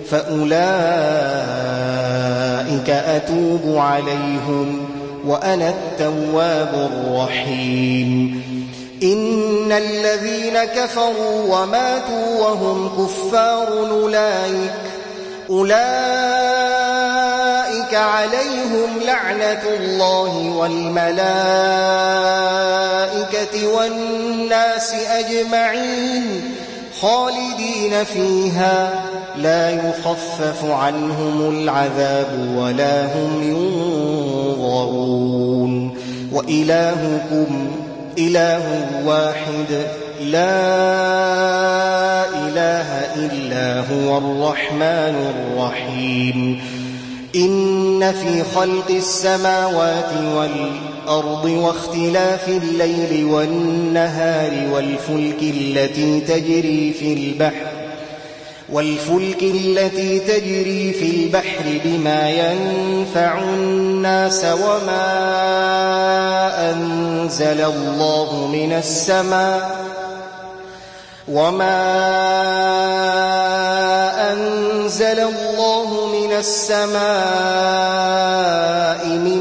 فأولئك أتوب عليهم وأنا التواب الرحيم إن الذين كفروا وماتوا وهم كفار أولئك عليهم لعنة الله والملائكة والناس أجمعين خالدين فيها لا يخفف عنهم العذاب ولا هم ينظرون وإلهكم إله واحد لا إله إلا هو الرحمن الرحيم إن في خلق السماوات والأرض واختلاف الليل والنهار والفلك التي تجري في البحر بما ينفع الناس وما أنزل الله من السماء من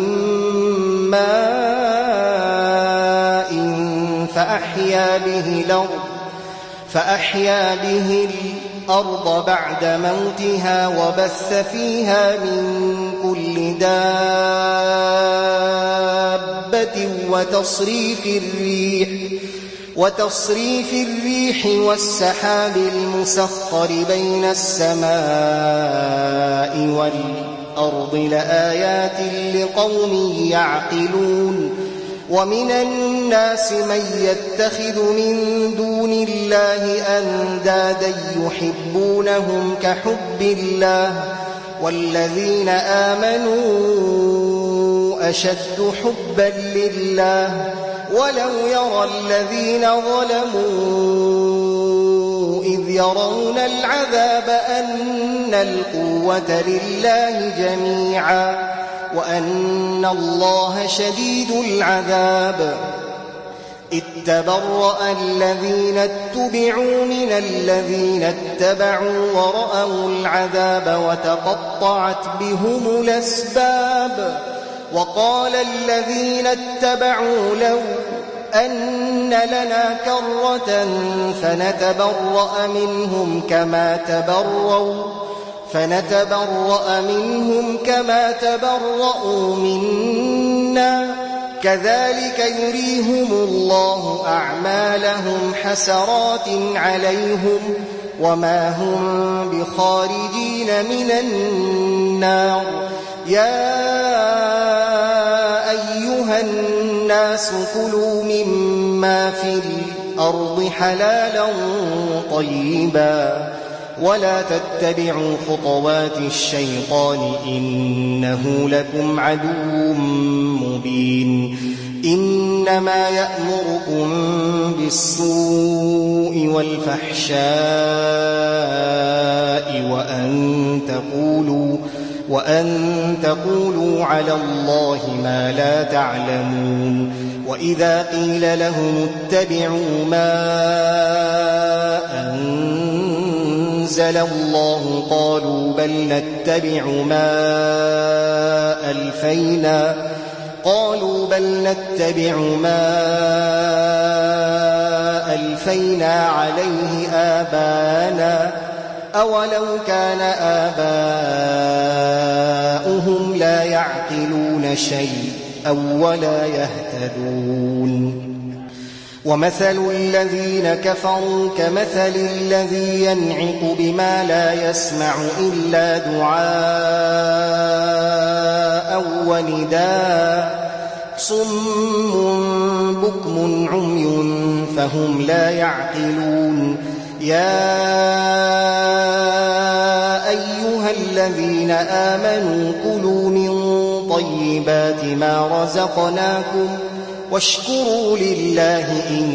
ماء فأحيا به الأرض بعد موتها وبث فيها من كل دابة وتصريف الريح والسحاب المسخر بين السماء والأرض لآيات لقوم يعقلون ومن الناس من يتخذ من دون الله أندادا يحبونهم كحب الله والذين آمنوا أشد حبا لله ولو يرى الذين ظلموا إذ يرون العذاب أن القوة لله جميعا وأن الله شديد العذاب إذ تبرأ الذين اتبعوا من الذين اتبعوا ورأوا العذاب وتقطعت بهم الأسباب وقال الذين اتبعوا لو أن لنا كرة فنتبرأ منهم كما تبرأوا منا كذلك يريهم الله أعمالهم حسرات عليهم وما هم بخارجين من النار يا أيها الناس كلوا مما في الأرض حلالا طيبا ولا تتبعوا خطوات الشيطان إنه لكم عدو مبين إنما يأمركم بالسوء والفحشاء وأن تقولوا على الله ما لا تعلمون وإذا قيل لهم اتبعوا ما أنزل الله قالوا بل نتبع ما ألفينا عليه آباءنا أولو كان آباؤهم لا يعقلون شيئا ولا يهتدون ومثل الذين كفروا كمثل الذي ينعق بما لا يسمع إلا دعاء ونداء صم بكم عمي فهم لا يعقلون يا أيها الذين آمنوا كلوا من طيبات ما رزقناكم واشكروا لله إن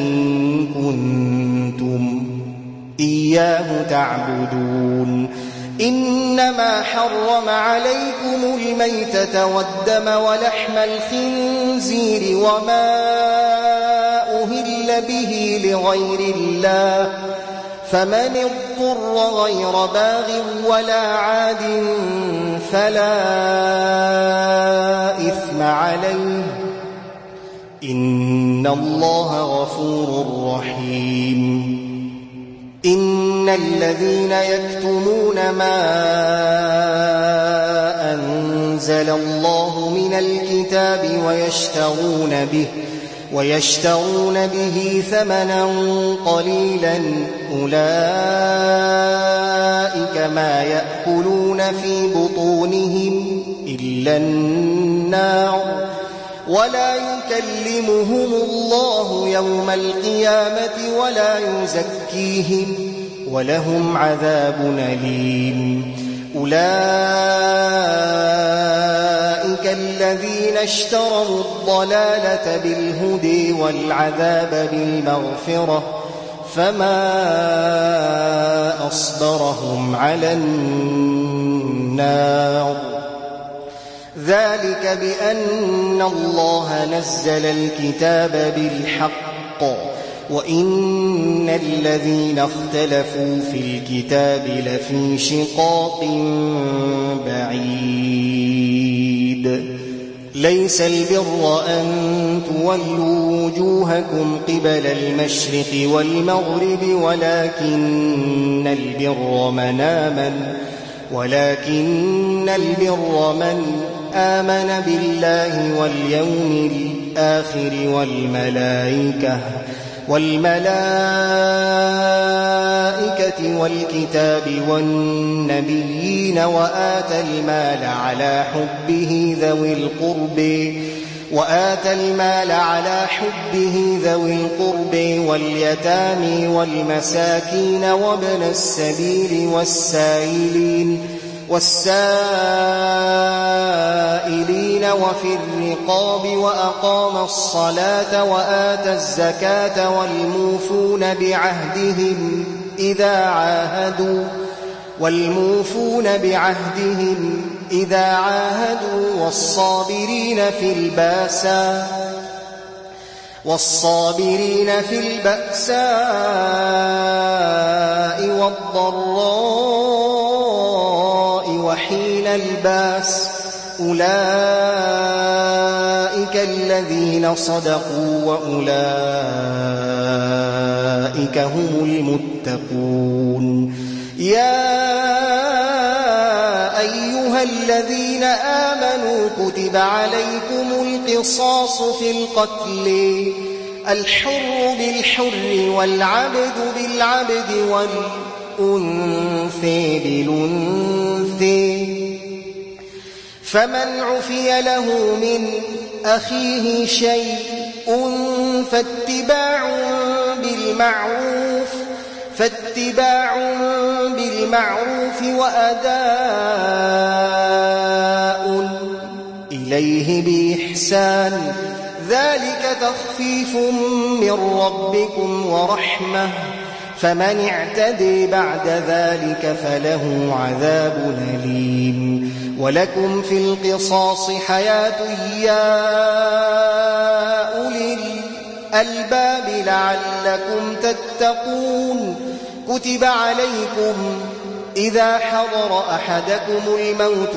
كنتم إياه تعبدون إنما حرم عليكم الميتة والدم ولحم الخنزير وما أهل به لغير الله فمن اضطر غير باغ ولا عاد فلا إثم عليه إن الله غفور رحيم إن الذين يكتمون ما أنزل الله من الكتاب ويشترون به ثمنا قليلا أولئك ما يأكلون في بطونهم إلا النار ولا يكلمهم الله يوم القيامة ولا يزكيهم ولهم عذاب أليم أولئك الذين اشتروا الضلالة بالهدى والعذاب بالمغفرة فما أصبرهم على النار ذلك بأن الله نزل الكتاب بالحق وإن الذين اختلفوا في الكتاب لفي شقاق بعيد ليس البر أن تولوا وجوهكم قبل المشرق والمغرب ولكن البر من آمن بالله واليوم الآخر والملائكة والكتاب والنبيين وآتى المال على حبه ذوي القرب واليتامى والمساكين وابن السبيل والسائلين وفي الرقاب وأقام الصلاة وآتى الزكاة والموفون بعهدهم إذا عاهدوا والصابرين في البأساء والضراء وحين الباس أولئك الذين صدقوا وأولئك هم المتقون يا أيها الذين آمنوا كتب عليكم القصاص في القتل الحر بالحر والعبد بالعبد والأنثى بالأنثى فمن عفي له من أخيه شيء فاتباع بالمعروف بالمعروف فاتباع بالمعروف وأداء إليه بإحسان ذلك تخفيف من ربكم ورحمة فمن اعتدي بعد ذلك فله عذاب أليم ولكم في القصاص حياة يا أولي الألباب لعلكم تتقون كتب عليكم إذا حضر أحدكم الموت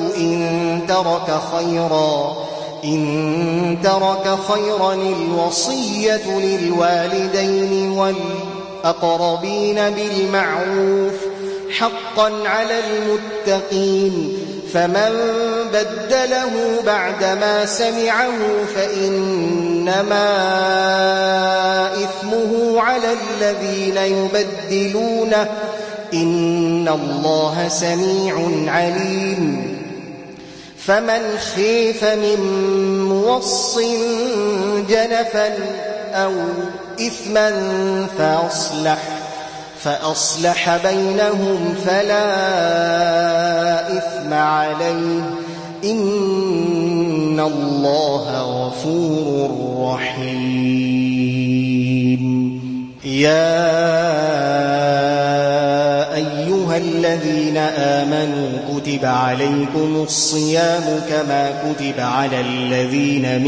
إن ترك خيرا الوصية للوالدين والأقربين بالمعروف حقا على المتقين فمن بدله بعدما سمعه فإنما إثمه على الذين يبدلونه إن الله سميع عليم فمن خيف من موص جنفا أو إثما فأصلح بينهم فلا إثم عليه إن الله غفور رحيم يا أيها الذين آمنوا كتب عليكم الصيام كما كتب على الذين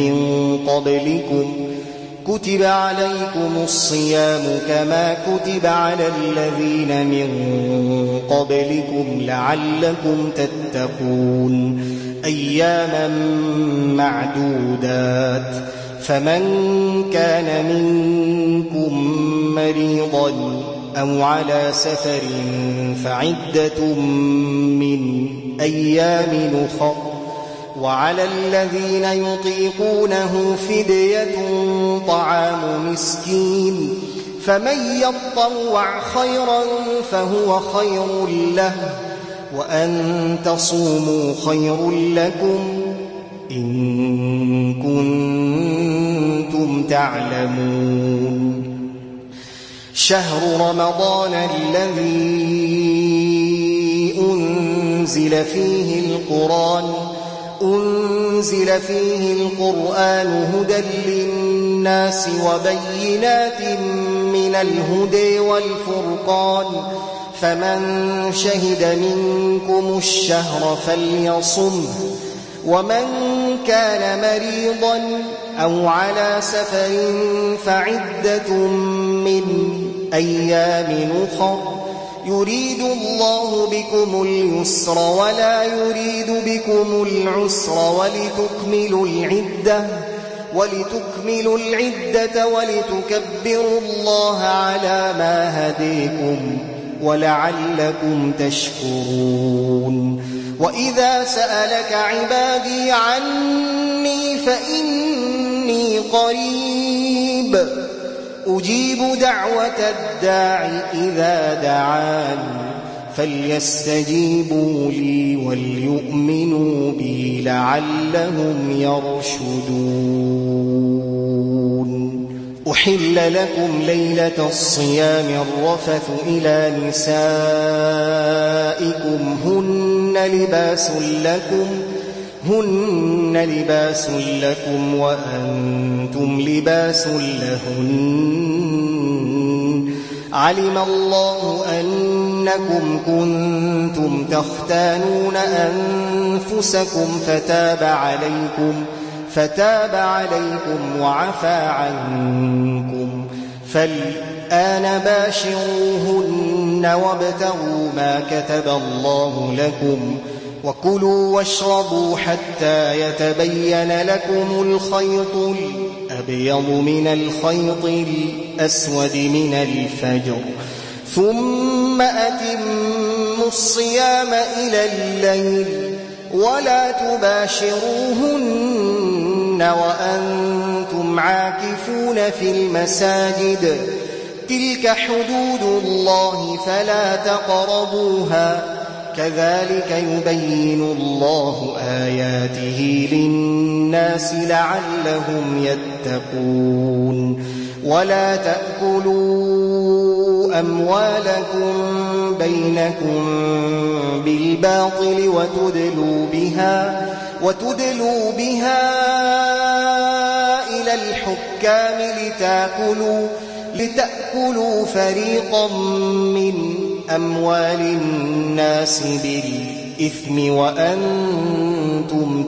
من قبلكم لعلكم تتقون أياما معدودات فمن كان منكم مريضا أو على سفر فعدة من أيام أخر وعلى الذين يطيقونه فدية طعام مسكين فمن يطوع خيرا فهو خير له وأن تصوموا خير لكم إن كنتم تعلمون شهر رمضان الذي أنزل فيه القرآن هدى للناس وبينات من الهدى والفرقان فمن شهد منكم الشهر فليصمه ومن كان مريضا أو على سفر فعدة من أيام أخر يريد الله بكم اليسر ولا يريد بكم العسر ولتكملوا العدة ولتكبروا الله على ما هديكم ولعلكم تشكرون وإذا سألك عبادي عني فإني قريب أجيب دعوة الداع إذا دعان فليستجيبوا لي وليؤمنوا بي لعلهم يرشدون أحل لكم ليلة الصيام الرفث إلى نسائكم هن لباس لكم وأنتم لباس لهن علم الله أنكم كنتم تختانون أنفسكم فتاب عليكم وعفى عنكم فالآن باشروهن وابتغوا ما كتب الله لكم وكلوا واشربوا حتى يتبين لكم الخيط الأبيض من الخيط الأسود من الفجر ثم أتموا الصيام إلى الليل ولا تباشروهن وأنتم عاكفون في المساجد تلك حدود الله فلا تقربوها كذلك يبين الله آياته للناس لعلهم يتقون ولا تأكلوا أموالكم بينكم بالباطل وتدلوا بها إلى الحكام لتأكلوا فريقا من أموال الناس بالإثم وأنتم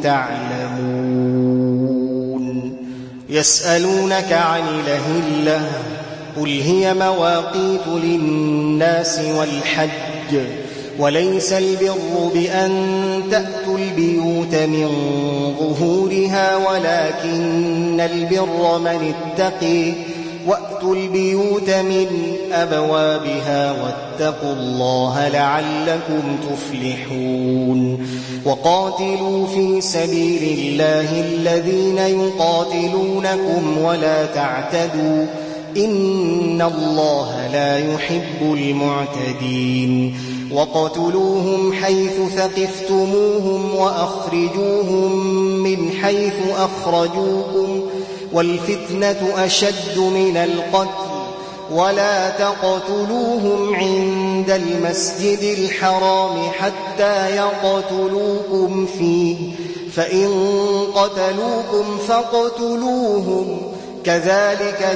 تعلمون. يسألونك عن الأهلة قل هي مواقيت للناس والحج وليس البر بأن تأتوا البيوت من ظهورها ولكن البر من اتقي وأتوا البيوت من أبوابها واتقوا الله لعلكم تفلحون. وقاتلوا في سبيل الله الذين يقاتلونكم ولا تعتدوا إن الله لا يحب المعتدين. وقتلوهم حيث ثقفتموهم وأخرجوهم من حيث أخرجوكم والفتنة أشد من القتل ولا تقتلوهم عند المسجد الحرام حتى يقتلوكم فيه فإن قتلوكم فاقتلوهم كذلك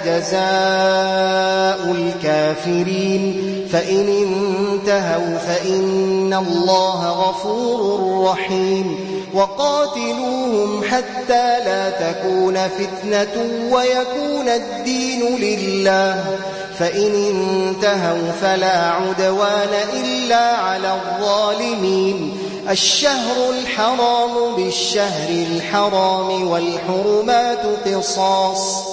جزاء الكافرين. فإن انتهوا فإن الله غفور رحيم. وقاتلوهم حتى لا تكون فتنة ويكون الدين لله فإن انتهوا فلا عدوان إلا على الظالمين. الشهر الحرام بالشهر الحرام والحرمات قصاص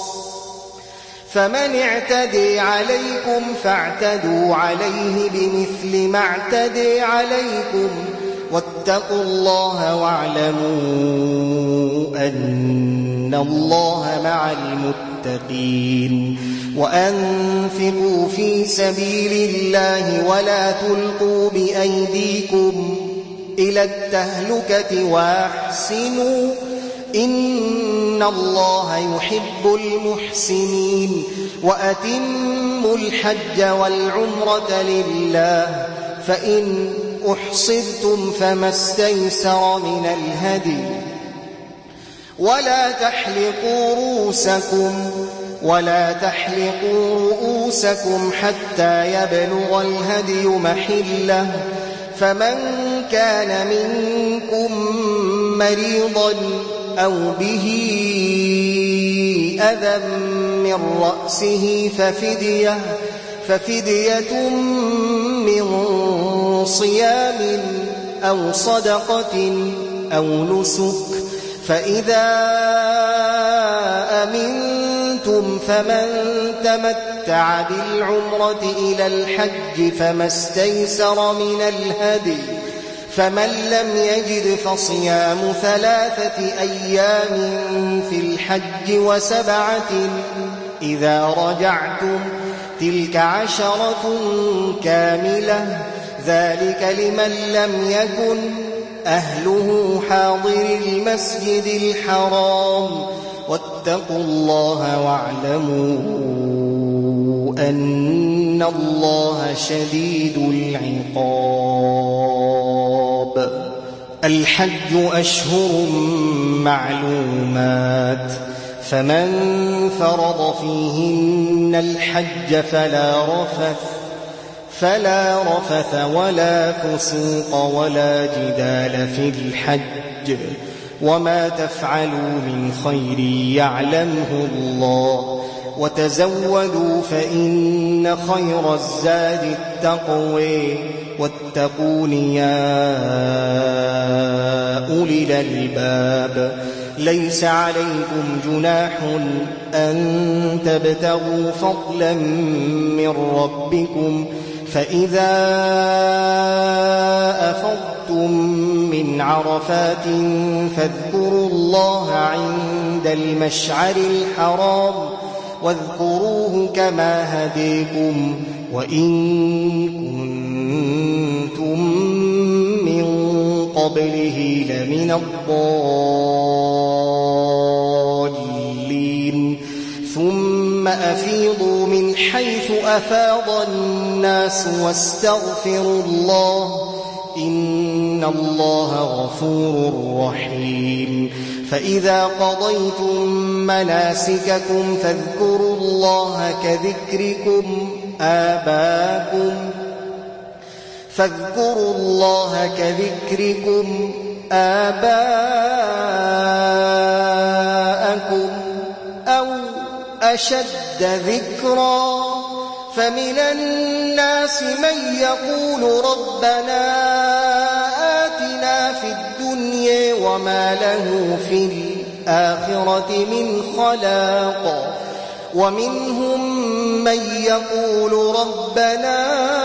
فمن اعتدي عليكم فاعتدوا عليه بمثل ما اعتدي عليكم واتقوا الله واعلموا أن الله مع المتقين. وأنفقوا في سبيل الله ولا تلقوا بأيديكم إلى التهلكة وأحسنوا إن الله يحب المحسنين. وأتموا الحج والعمرة لله فإن أحصرتم فما استيسر من الهدي ولا تحلقوا رؤوسكم حتى يبلغ الهدي محله فمن كان منكم مريضا أو به أذى من رأسه ففدية من صيام أو صدقة أو نسك فإذا أمنتم فمن تمتع بالعمرة إلى الحج فما استيسر من الهدي فمن لم يجد فصيام 3 أيام في الحج و7 إذا رجعتم تلك 10 كاملة ذلك لمن لم يكن أهله حاضر المسجد الحرام واتقوا الله واعلموا أن الله شديد العقاب. الحج أشهر معلومات فمن فرض فيهن الحج فلا رفث ولا فسوق ولا جدال في الحج وما تفعلوا من خير يعلمه الله وتزودوا فإن خير الزاد التقوى واتقون يا أولي الألباب. ليس عليكم جناح أن تبتغوا فضلا من ربكم فإذا أفضتم من عرفات فاذكروا الله عند المشعر الحرام واذكروه كما هديكم وإن كنتم من قبله لمن الضالين. ثم أفيضوا من حيث أفاض الناس واستغفروا الله إن الله غفور رحيم فإذا قضيتم مناسككم فاذكروا الله كذكركم آباءكم أو أشد ذكرا فمن الناس من يقول ربنا آتنا في الدنيا وما له في الآخرة من خلاق ومنهم من يقول ربنا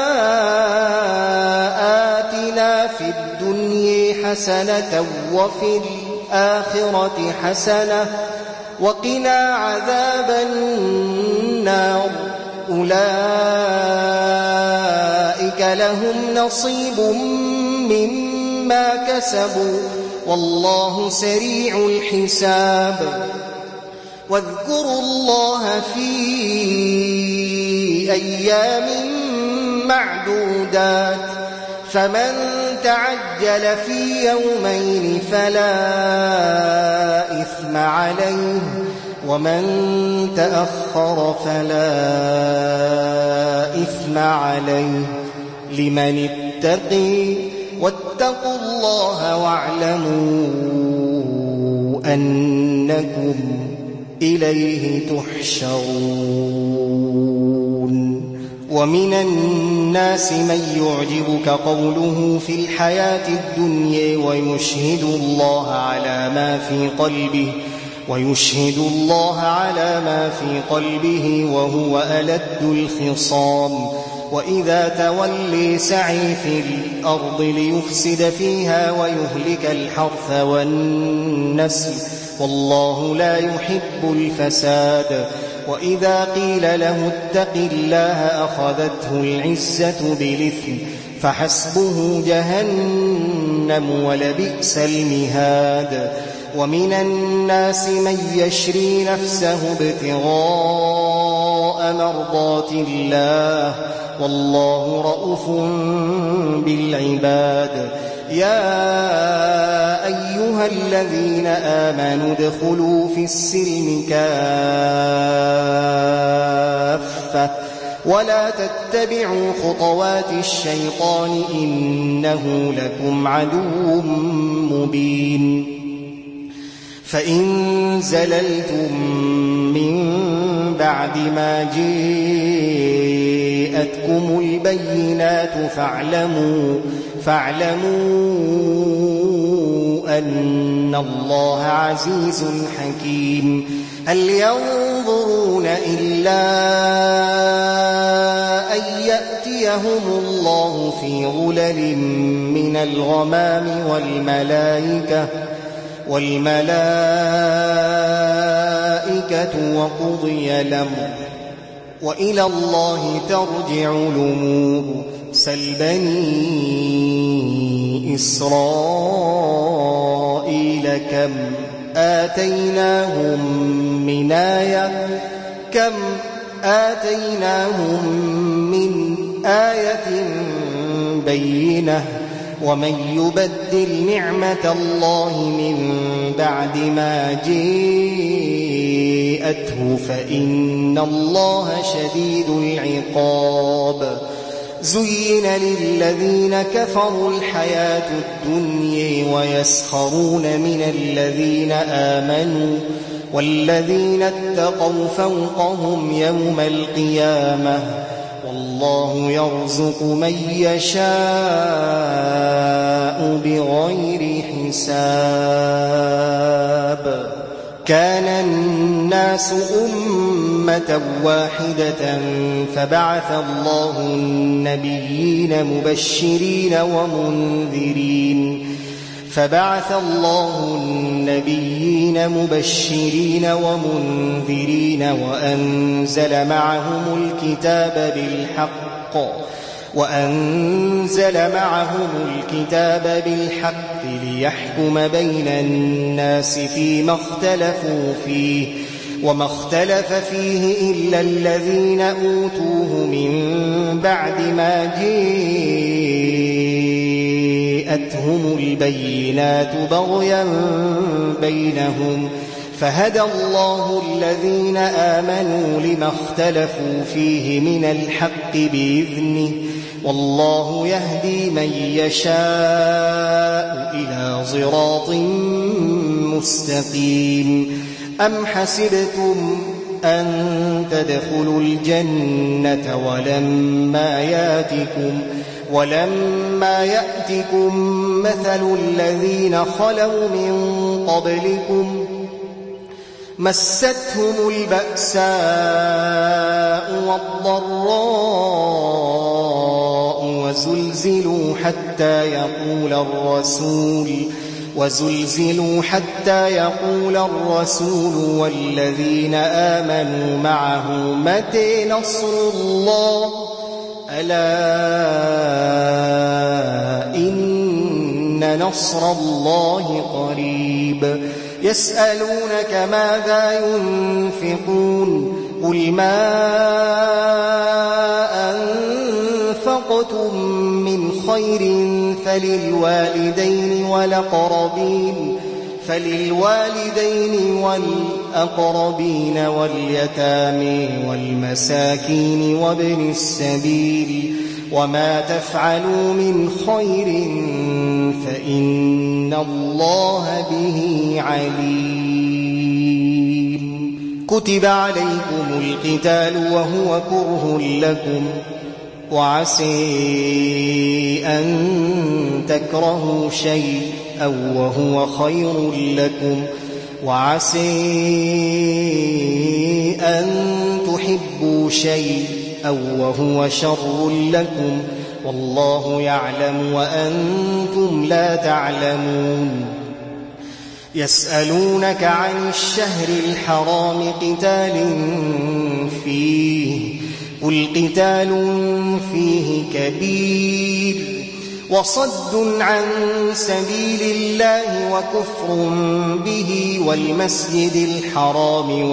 آتنا في الدنيا حسنة وفي الآخرة حسنة وقنا عذاب النار أولئك لهم نصيب مما كسبوا والله سريع الحساب واذكروا الله في أيام معدودات فمن تعجل في يومين فلا إثم عليه ومن تأخر فلا إثم عليه لمن اتقي واتقوا الله واعلموا أنكم إليه تحشرون ومن الناس من يعجبك قوله في الحياة الدنيا ويشهد الله على ما في قلبه وهو ألد الخصام وإذا تولي سعي في الأرض ليفسد فيها ويهلك الحرث والنسل والله لا يحب الفساد وإذا قيل له اتق الله أخذته العزة بالإثم فحسبه جهنم ولبئس المهاد ومن الناس من يشري نفسه ابتغاء مرضات الله والله رؤوف بالعباد يا أيها الذين آمنوا ادخلوا في السلم كافة ولا تتبعوا خطوات الشيطان إنه لكم عدو مبين فإن زللتم من بعد ما جاءتكم البينات فاعلموا أن الله عزيز حكيم هل ينظرون إلا أن يأتيهم الله في ظلل من الغمام والملائكة وقضي الأمر وإلى الله ترجع الأمور سل بني إسرائيل كم آتيناهم من آية بينة ومن يبدل نعمة الله من بعد ما جاءته فإن الله شديد العقاب زين للذين كفروا الحياة الدنيا ويسخرون من الذين آمنوا والذين اتقوا فوقهم يوم القيامة والله يرزق من يشاء بغير حساب كان الناس أمة واحدة فبعث الله النبيين مبشرين ومنذرين وأنزل معهم الكتاب بالحق ليحكم بين الناس فيما اختلفوا فيه وما اختلف فيه إلا الذين أوتوه من بعد ما جاءتهم البينات بغيا بينهم فهدى الله الذين آمنوا لما اختلفوا فيه من الحق بإذنه والله يهدي من يشاء إلى صراط مستقيم. أم حسبتم أن تدخلوا الجنة ولما يأتكم مثل الذين خلوا من قبلكم مستهم البأساء والضراء وزلزلوا حتى يقول الرسول والذين آمنوا معه متى نصر الله ألا إن نصر الله قريب. يسألونك ماذا ينفقون قل ما أنفقتم من خير فللوالدين والأقربين واليتامى والمساكين وابن السبيل وما تفعلوا من خير فإن الله به عليم. كتب عليكم القتال وهو كره لكم وعسى أن تكرهوا شيئا وهو خير لكم وعسى أن تحبوا شيئا وهو شر لكم والله يعلم وأنتم لا تعلمون. يسألونك عن الشهر الحرام قتال فيه قل قتال فيه كبير وصد عن سبيل الله وكفر به والمسجد الحرام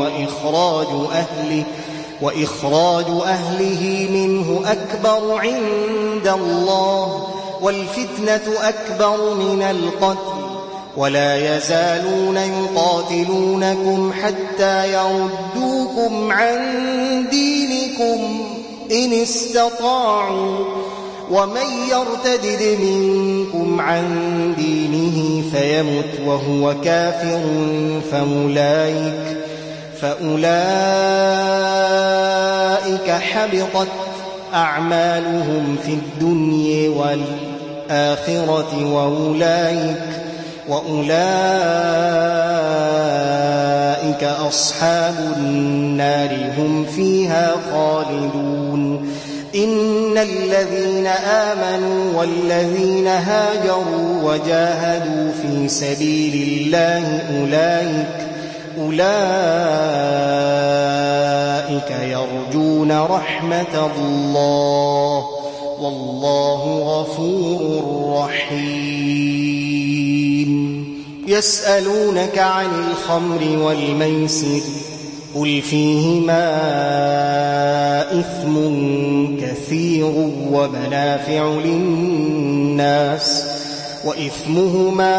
وإخراج أهله منه أكبر عند الله والفتنة أكبر من القتل ولا يزالون يقاتلونكم حتى يردوكم عن دينكم إن استطاعوا ومن يرتدد منكم عن دينه فيمت وهو كافر فأولئك حبطت أعمالهم في الدنيا والآخرة وأولئك أصحاب النار هم فيها خالدون. إن الذين آمنوا والذين هاجروا وجاهدوا في سبيل الله أولئك يرجون رحمة الله والله غفور رحيم. يسألونك عن الخمر والميسر قل فيهما إثم كثير ومنافع للناس وإثمهما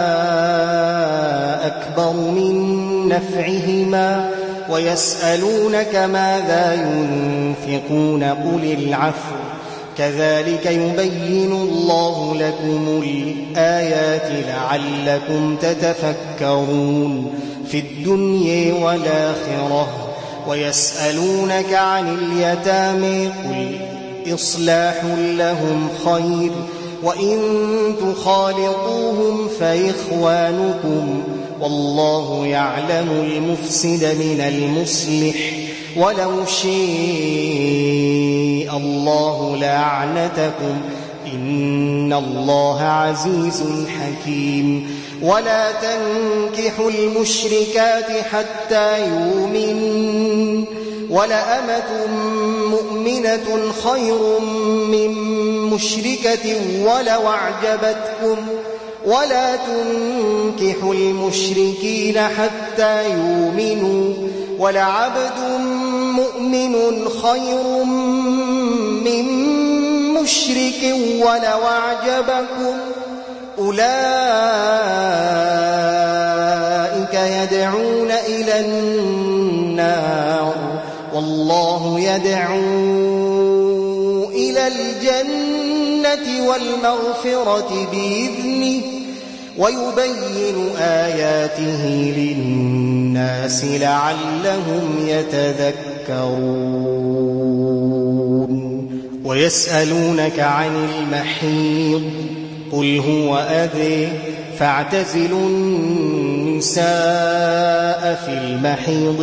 أكبر من نفعهما ويسألونك ماذا ينفقون قل العفو كذلك يبين الله لكم الآيات لعلكم تتفكرون في الدنيا والآخرة. ويسألونك عن اليتامى قل إصلاح لهم خير وإن تخالطوهم فإخوانكم والله يعلم المفسد من المصلح ولو شاء الله لأعنتكم إن الله عزيز حكيم. ولا تنكحوا المشركات حتى يؤمنوا ولأمة مؤمنة خير من مشركة ولو أعجبتكم ولا تنكحوا المشركين حتى يؤمنوا ولعبد مؤمن خير من مشرك ولو أعجبكم أولئك يدعون إلى النار والله يدعو إلى الجنة والمغفرة بإذنه ويبين آياته للناس لعلهم يتذكرون ويسألونك عن المحيض قل هو أذى فاعتزلوا النساء في المحيض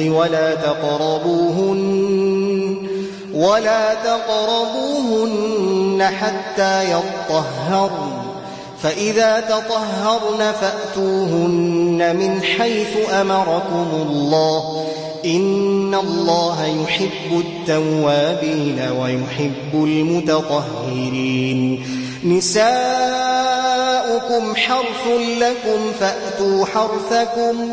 ولا تقربوهن حتى يطهرن فإذا تطهرن فأتوهن من حيث أمركم الله إن الله يحب التوابين ويحب المتطهرين نساؤكم حرث لكم فأتوا حرثكم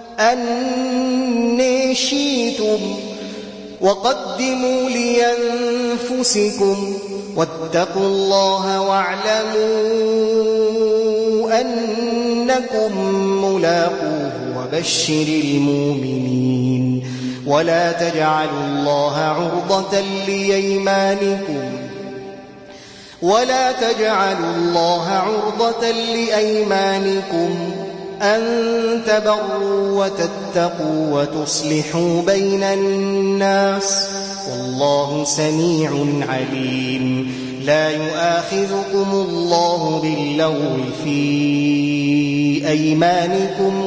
أن شئتم وقدموا لأنفسكم واتقوا الله واعلموا أنكم ملاقوه وبشر المؤمنين ولا تجعلوا الله عرضة لأيمانكم أن تبروا وتتقوا وتصلحوا بين الناس والله سميع عليم لا يؤاخذكم الله باللغو في أيمانكم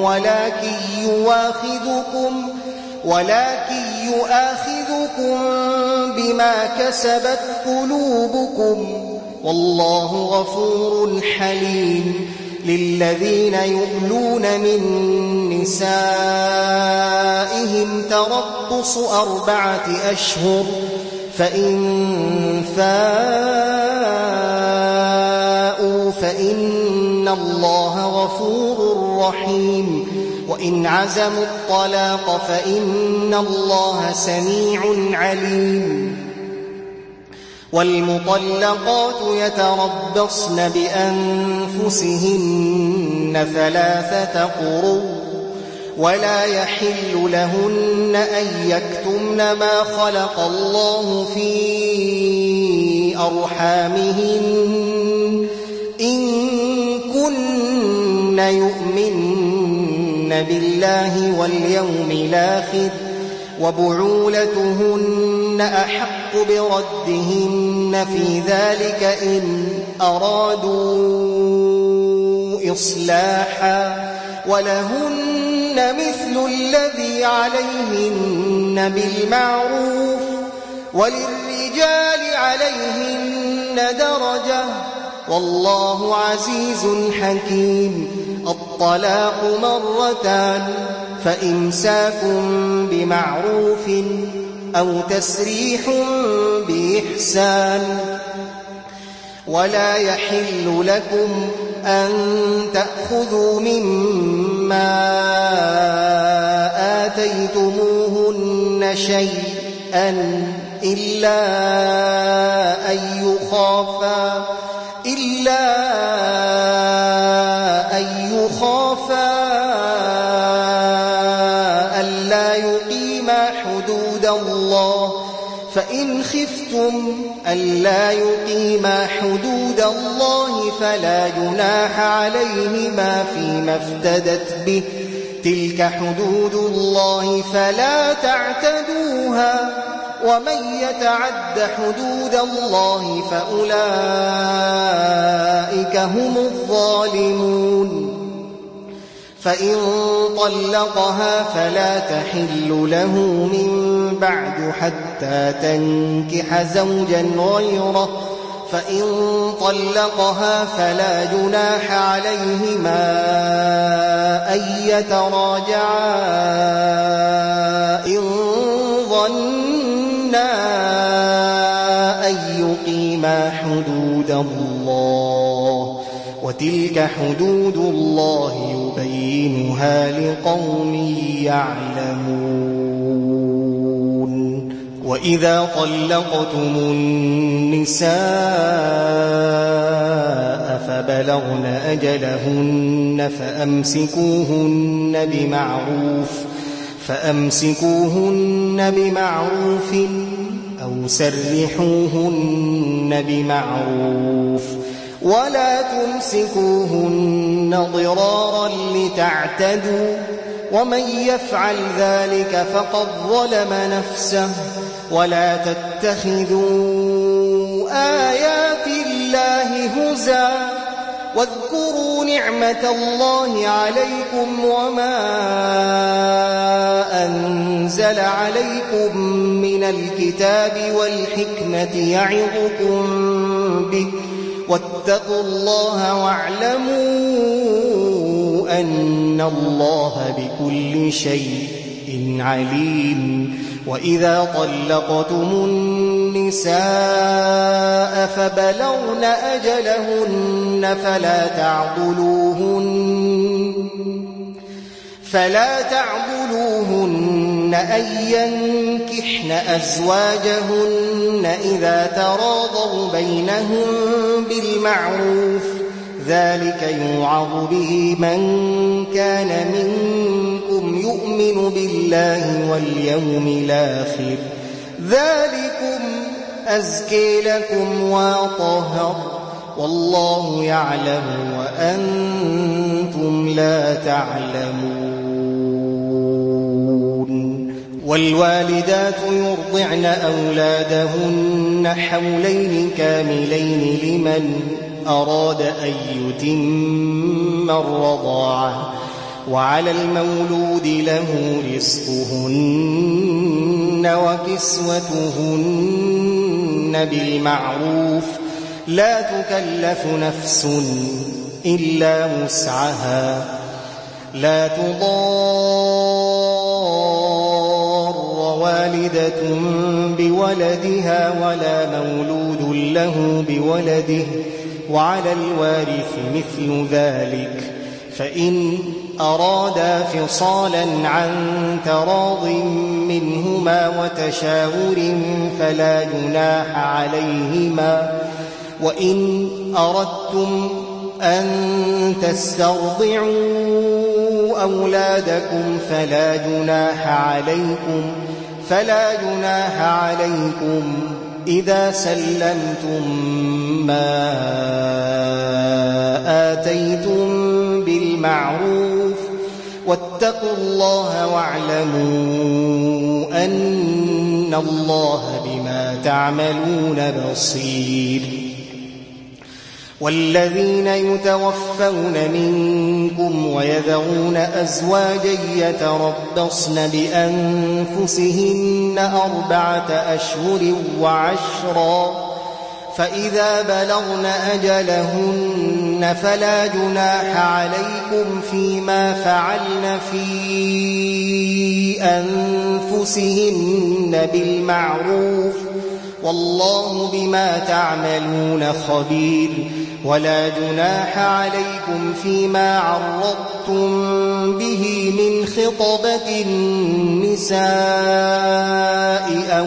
ولكن يؤاخذكم بما كسبت قلوبكم والله غفور حليم للذين يؤلون من نسائهم تربص 4 أشهر فإن فاءوا فإن الله غفور رحيم وإن عزموا الطلاق فإن الله سميع عليم والمطلقات يتربصن بأنفسهن 3 قروء ولا يحل لهن أن يكتمن ما خلق الله في أرحامهن إن كن يؤمن بالله واليوم الآخر وبعولتهن أحق بردهن في ذلك إن أرادوا إصلاحا ولهن مثل الذي عليهن بالمعروف وللرجال عليهن درجة والله عزيز حكيم الطلاق 2 فإمساك بمعروف أو تسريح بإحسان ولا يحل لكم أن تأخذوا مما آتيتموهن شيئا إلا أن يخافا ألا يقيما حدود الله فإن خفتم ألا يقيما حدود الله فلا جناح عليهما فيما افتدت به تلك حدود الله فلا تعتدوها ومن يتعد حدود الله فأولئك هم الظالمون فإن طلقها فلا تحل له من بعد حتى تنكح زوجا غيره فإن طلقها فلا جناح عليهما أن يتراجعا إن ظنا أن يقيما حدود الله وتلك حدود الله يبينها لقوم يعلمون. وإذا طلقتم النساء فبلغن أجلهن فأمسكوهن بمعروف أو سرحوهن بمعروف، ولا تمسكوهن ضرارا لتعتدوا، ومن يفعل ذلك فقد ظلم نفسه. ولا تتخذوا آيات الله هزوا واذكروا نعمة الله عليكم وما أنزل عليكم من الكتاب والحكمة يعظكم به، واتقوا الله واعلموا أن الله بكل شيء عليم. وإذا طلقتم النساء فبلغن أجلهن فلا تعضلوهن أن ينكحن أزواجهن إذا تراضوا بينهم بالمعروف، ذلك يوعظ به من كان منكم يؤمن بالله واليوم الآخر، ذلكم أزكي لكم وأطهر، والله يعلم وأنتم لا تعلمون. والوالدات يرضعن أولادهن حولين كاملين لمن أراد أن يتم الرضاعة، وعلى المولود له رزقهن وكسوتهن بالمعروف، لا تكلف نفس إلا وسعها، لا تضار والدة بولدها ولا مولود له بولده، وعلى الوارث مثل ذلك، فإن أرادا فصالا عن تراض منهما وتشاور فلا جناح عليهما. وإن أردتم أن تسترضعوا أولادكم فلا جناح عليكم إذا سلمتم ما آتيتم بالمعروف، واتقوا الله واعلموا أن الله بما تعملون بصير. والذين يتوفون منكم ويذرون أزواجا يتربصن بأنفسهن 4 أشهر وعشرا، فإذا بلغن أجلهن فلا جناح عليكم فيما فعلن في أنفسهن بالمعروف، والله بما تعملون خبير. ولا جناح عليكم فيما عرضتم به من خطبة النساء أو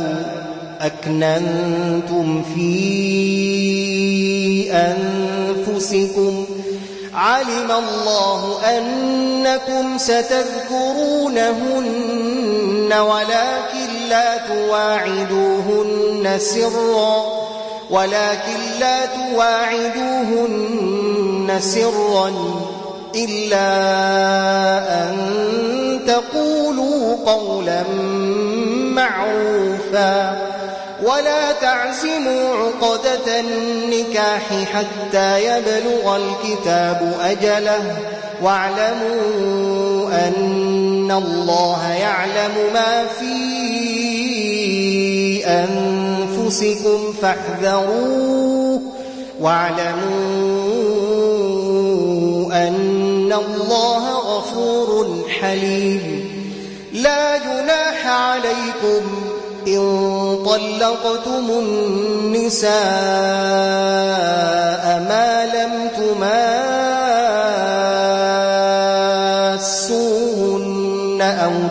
أكننتم في أنفسكم، علم الله أنكم ستذكرونهن ولكن لا تواعدوهن سرا إلا أن تقولوا قولا معروفا، ولا تعزموا عقدة النكاح حتى يبلغ الكتاب أجله، واعلموا أن الله يعلم ما في أنفسكم فاحذروه، واعلموا أن الله غفور حليم. لا جناح عليكم إن طلقتم النساء ما لم تماسوا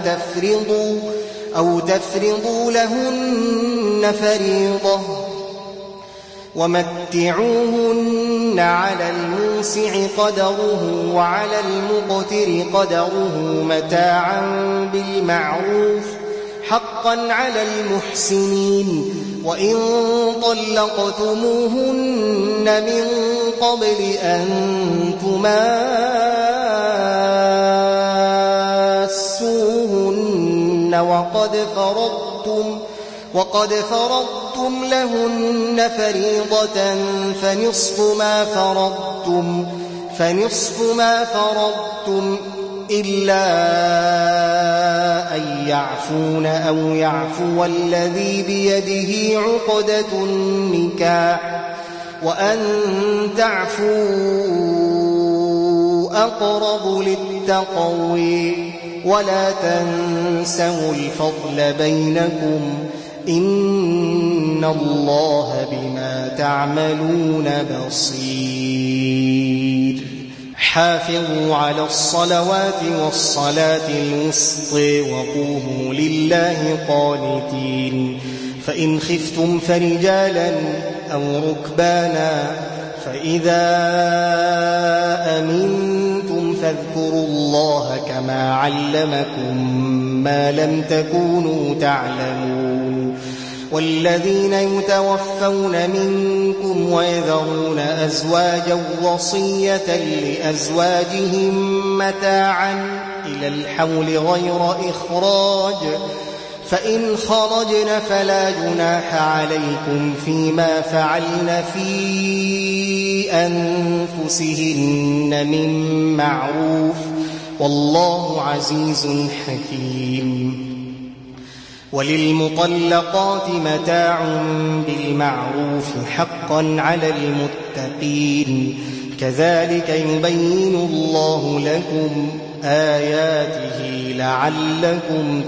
أو تفرضوا لهن فريضة ومتعوهن على الموسع قدره وعلى المقتر قدره متاعا بالمعروف حقا على المحسنين. وإن طلقتموهن من قبل أن تماسوهن وقد فرضتم لهن فريضة فنصف ما فرضتم إلا أن يعفون أو يعفو الذي بيده عقدة النكاح وأن تعفوا أقرب للتقوى ولا تنسوا الفضل بينكم إن الله بما تعملون بصير. حافظوا على الصلوات والصلاة الوسطى وقوموا لله قانتين. فإن خفتم فرجالا أو ركبانا فإذا أمنتم فاذكروا الله كما علمكم ما لم تكونوا تعلمون. والذين يتوفون منكم ويذرون أزواجا وصية لأزواجهم متاعا إلى الحول غير إخراج فإن خرجن فلا جناح عليكم فيما فعلن في أنفسهن من معروف والله عزيز حكيم. وللمطلقات متاع بالمعروف حقا على المتقين كذلك يبين الله لكم آياته لعلكم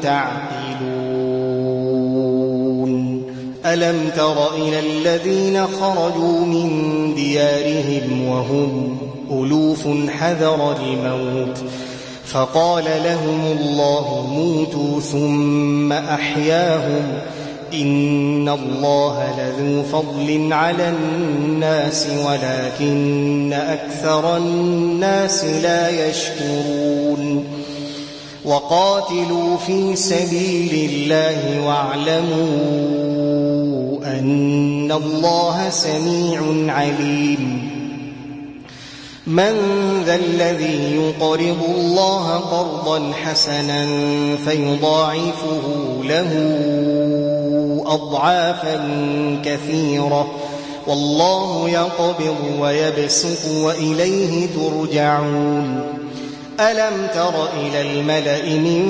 تعقلون. ألم تر إلى الذين خرجوا من ديارهم وهم ألوف حذر الموت فقال لهم الله موتوا ثم أحياهم إن الله لذو فضل على الناس ولكن أكثر الناس لا يشكرون. وقاتلوا في سبيل الله واعلموا أن الله سميع عليم. من ذا الذي يقرض الله قرضا حسنا فيضاعفه له أضعافا كثيرة والله يقبض ويبسط وإليه ترجعون. ألم تر إلى الملأ من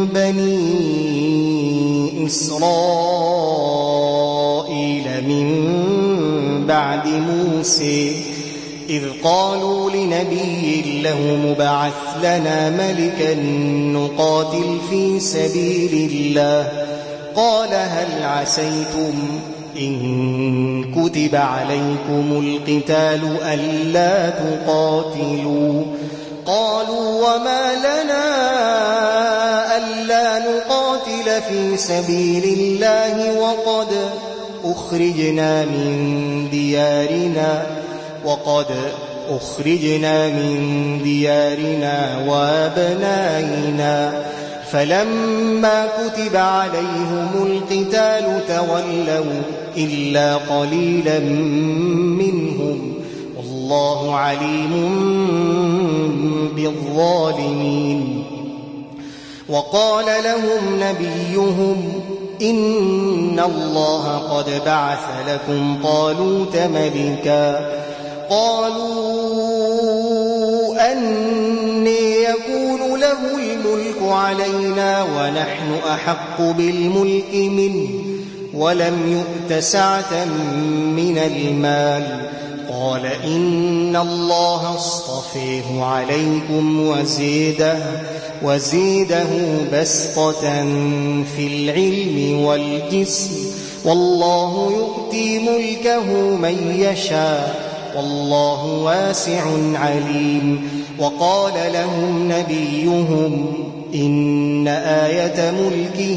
بني إسرائيل من بعد موسى إذ قالوا لنبي له مبعث لنا ملكا نقاتل في سبيل الله قال هل عسيتم إن كتب عليكم القتال ألا تقاتلوا قالوا وما لنا ألا نقاتل في سبيل الله وقد أخرجنا من ديارنا وأبنائنا فلما كتب عليهم القتال تولوا إلا قليلا منهم والله عليم بالظالمين. وقال لهم نبيهم إن الله قد بعث لكم طالوت ملكا قالوا أني يكون له الملك علينا ونحن أحق بالملك منه ولم يؤت سعة من المال قال إن الله اصطفيه عليكم وزيده بسطة في العلم والجسم والله يؤتي ملكه من يشاء والله واسع عليم. وقال لهم نبيهم إن آية ملكه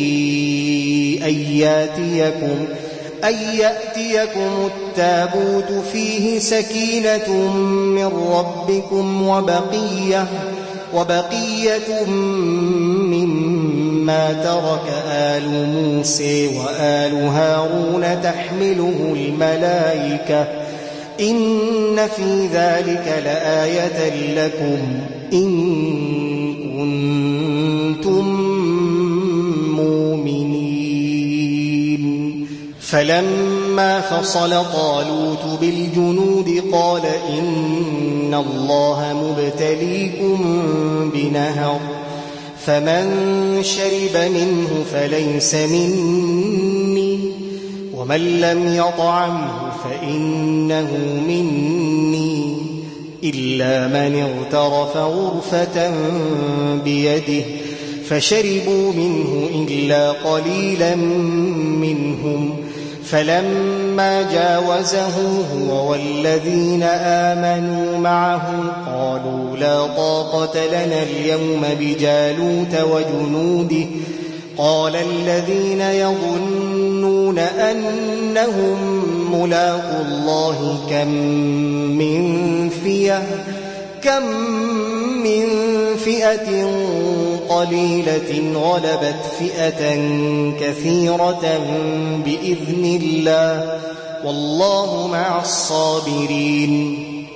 أن يأتيكم التابوت فيه سكينة من ربكم وبقية مما ترك آل موسى وآل هارون تحمله الملائكة إن في ذلك لآية لكم إن كنتم مؤمنين. فلما فصل طالوت بالجنود قال إن الله مبتليكم بنهر فمن شرب منه فليس مني ومن لم يطعمه فإنه مني إلا من اغترف غرفة بيده فشربوا منه إلا قليلا منهم. فلما جاوزه هو والذين آمنوا معه قالوا لا طاقة لنا اليوم بجالوت وجنوده. قال الذين يظنون أنهم ملاقو الله كم من فئة قليلة غلبت فئة كثيرة بإذن الله والله مع الصابرين.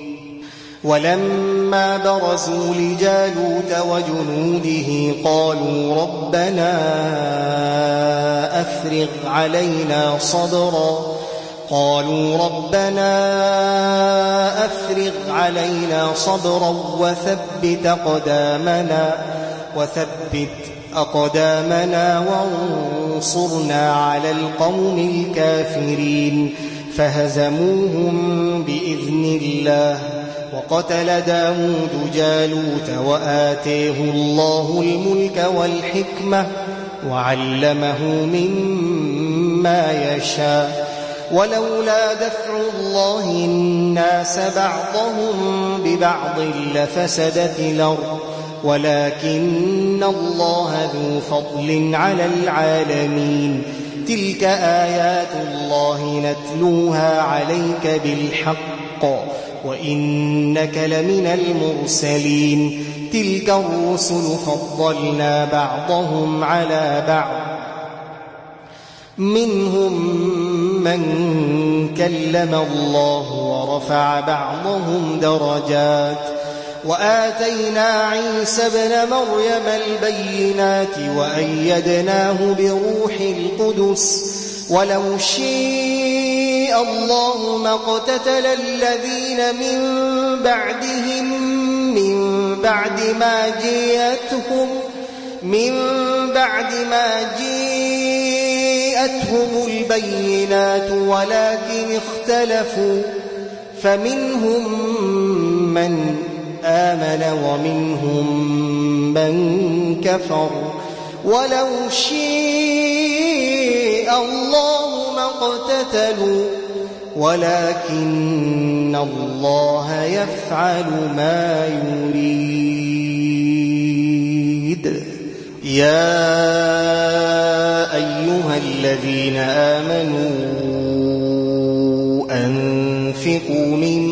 ولما برزوا لجالوت وجنوده قالوا ربنا أفرغ علينا صبرا وثبت أقدامنا وانصرنا على القوم الكافرين. فهزموهم بإذن الله وقتل داود جالوت وآتيه الله الملك والحكمة وعلمه مما يشاء. ولولا دفع الله الناس بعضهم ببعض لفسدت الأرض ولكن الله ذو فضل على العالمين. تلك آيات الله نتلوها عليك بالحق وإنك لمن المرسلين. تلك الرسل فضلنا بعضهم على بعض منهم من كلم الله ورفع بعضهم درجات وآتينا عيسى ابن مريم البينات وأيدناه بروح القدس ولو شاء الله ما اقتتل الذين من بعد ما جاءتهم البينات ولكن اختلفوا فمنهم من آمن ومنهم من كفر ولو شاء الله ما اقتتلوا ولكن الله يفعل ما يريد. يا أيها الذين آمنوا أنفقوا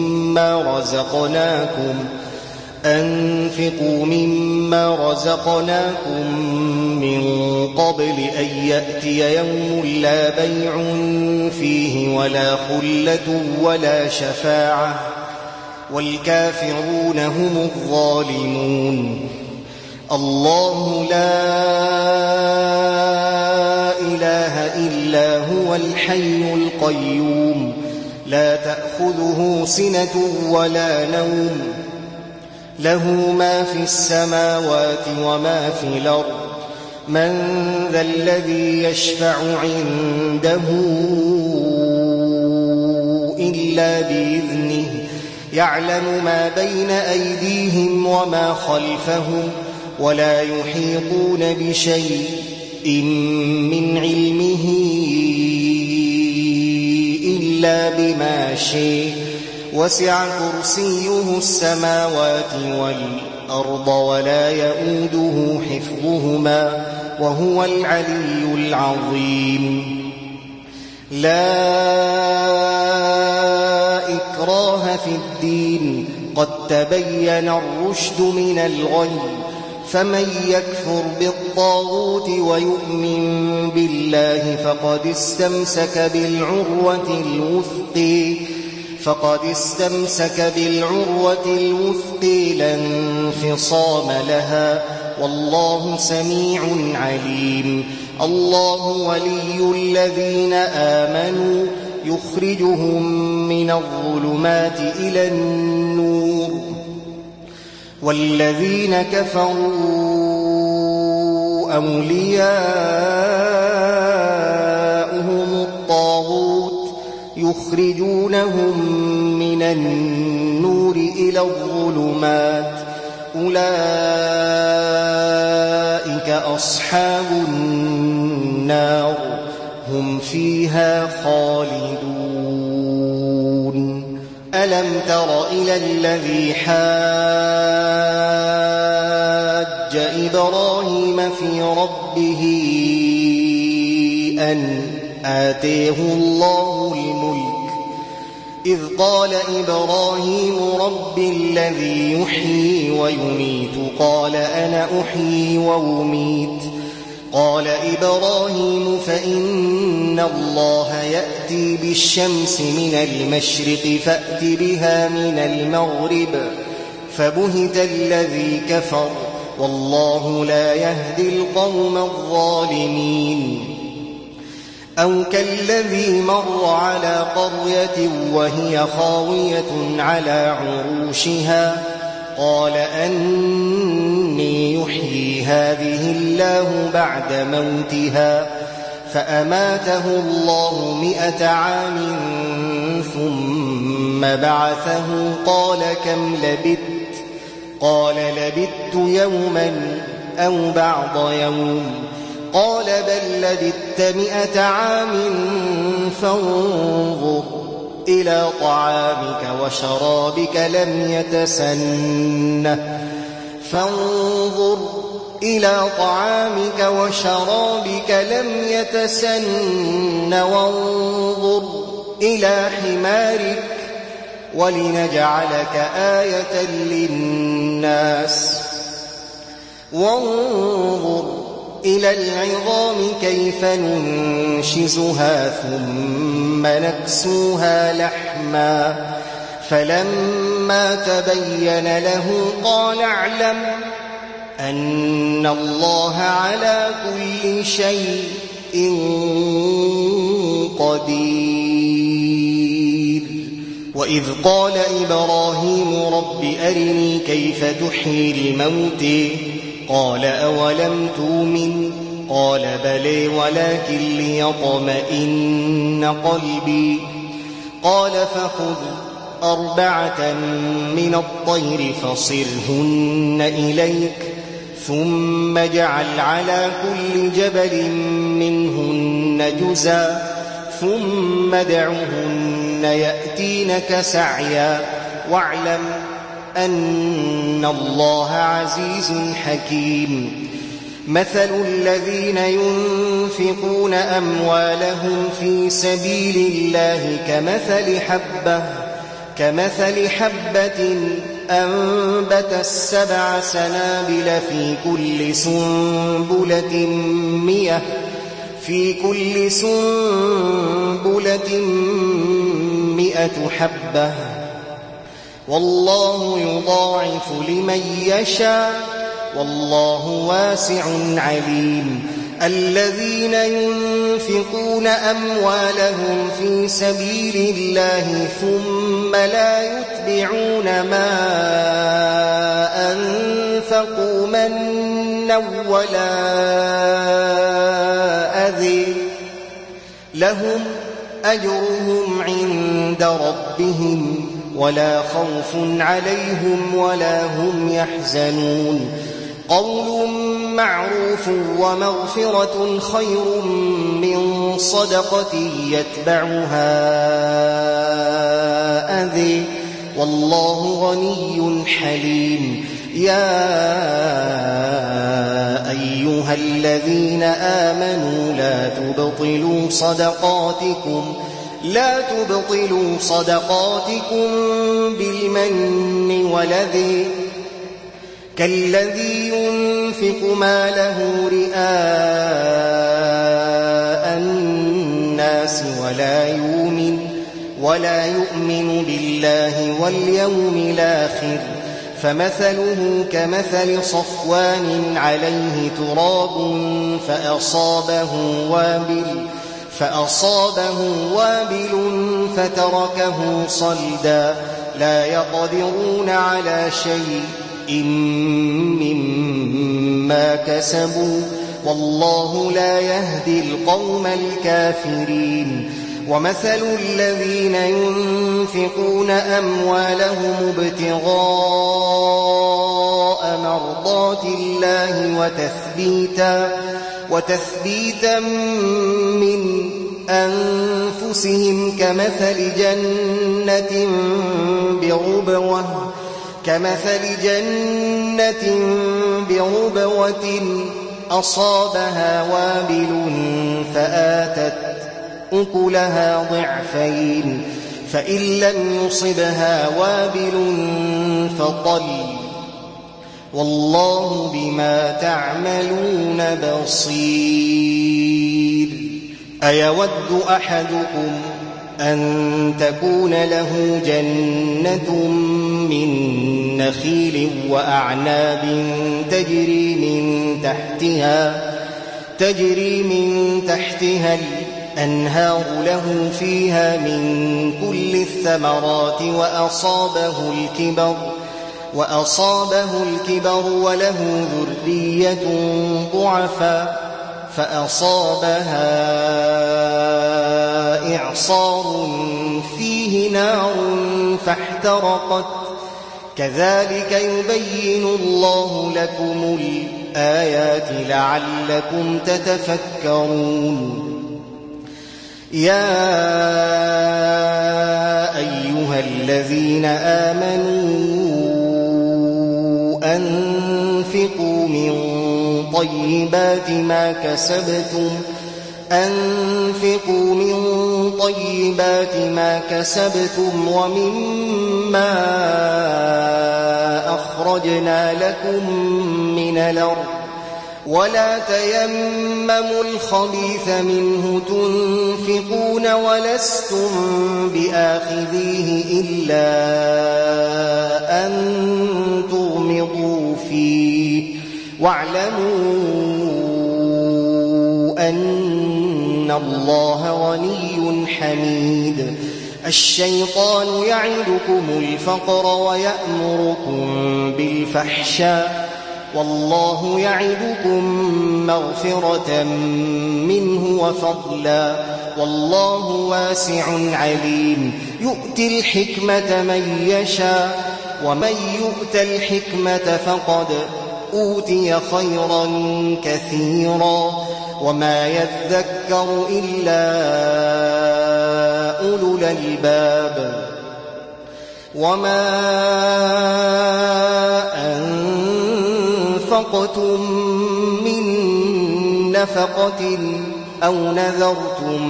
مما رزقناكم من قبل أن يأتي يوم لا بيع فيه ولا خلة ولا شفاعة والكافرون هم الظالمون. الله لا إله إلا هو الحي القيوم لا تأخذه سنة ولا نوم له ما في السماوات وما في الأرض من ذا الذي يشفع عنده إلا بإذنه يعلم ما بين أيديهم وما خلفهم ولا يحيطون بشيء من علمه إلا بما شاء وسع كرسيه السماوات والأرض الأرض ولا يؤوده حفظهما وهو العلي العظيم. لا إكراه في الدين قد تبين الرشد من الغي فمن يكفر بالطاغوت ويؤمن بالله فقد استمسك بالعروة الوثقى لا انفصام لها والله سميع عليم. الله ولي الذين آمنوا يخرجهم من الظلمات إلى النور والذين كفروا أولياؤهم الطاغوت يخرجونهم من النور إلى الظلمات أولئك أصحاب النار هم فيها خالدون. ألم تر إلى الذي حاج إبراهيم في ربه أن آتيه الله الملك إذ قال إبراهيم رب الذي يحيي ويميت قال أنا أحيي وأميت قال إبراهيم فإن الله يأتي بالشمس من المشرق فأت بها من المغرب فبهت الذي كفر والله لا يهدي القوم الظالمين. أو كالذي مر على قرية وهي خاوية على عروشها قال أني يحيي هذه الله بعد موتها فأماته الله 100 عام ثم بعثه قال كم لبثت قال لبثت يوما أو بعض يوم قال بل لبثت 100 عام فانظر إلى طعامك وشرابك لم يتسن وانظر إلى حمارك ولنجعلك آية للناس وانظر إلى العظام كيف ننشزها ثم نكسوها لحما فلما تبين له قال اعلم أن الله على كل شيء قدير. وإذ قال إبراهيم رب أرني كيف تحيي الموت قال أولم تؤمن قال بلى ولكن ليطمئن قلبي قال فخذ 4 من الطير فصرهن إليك ثم اجعل على كل جبل منهن جزءا ثم ادعهن يأتينك سعيا واعلم أن الله عزيز حكيم. مثل الذين ينفقون أموالهم في سبيل الله كمثل حبة أنبتت 7 سنابل في كل سنبلة 100 حبة والله يضاعف لمن يشاء والله واسع عليم. الذين ينفقون أموالهم في سبيل الله ثم لا يتبعون ما أنفقوا منا ولا أذى لهم أجرهم عند ربهم ولا خوف عليهم ولا هم يحزنون. قول معروف ومغفرة خير من صدقة يتبعها أذى والله غني حليم. يا أيها الذين آمنوا لا تبطلوا صدقاتكم بالمن والأذى كالذي ينفق ماله رئاء الناس ولا يؤمن بالله واليوم الآخر فمثله كمثل صفوان عليه تراب فأصابه وابل فتركه صلدا لا يقدرون على شيء مما كسبوا والله لا يهدي القوم الكافرين ومثل الذين ينفقون أموالهم ابتغاء مرضات الله وتثبيتا من أنفسهم كمثل جنة بربوة أصابها وابل فآتت أكلها ضعفين فإن لم يصبها وابل فطل والله بما تعملون بصير أيود أحدكم أن تكون له جنة من نخيل وأعناب تجري من تحتها الأنهار له فيها من كل الثمرات وأصابه الكبر وله ذرية ضعفاء فأصابها إعصار فيه نار فاحترقت كذلك يبين الله لكم الآيات لعلكم تتفكرون يا أيها الذين آمنوا أنفقوا من طيبات ما كسبتم ومما أخرجنا لكم من الأرض ولا تيمموا الخبيث منه تنفقون ولستم بآخذيه إلا أن تغمضوا فيه واعلموا أن الله غني حميد الشيطان يعدكم الفقر ويأمركم بالفحشاء والله يعدكم مغفرة منه وفضلا والله واسع عليم يؤتي الحكمة من يشاء ومن يؤت الحكمة فقد أوتي خيرا كثيرا وما يذكر إلا أولو الألباب وما أنفقتم من نفقة أو نذرتم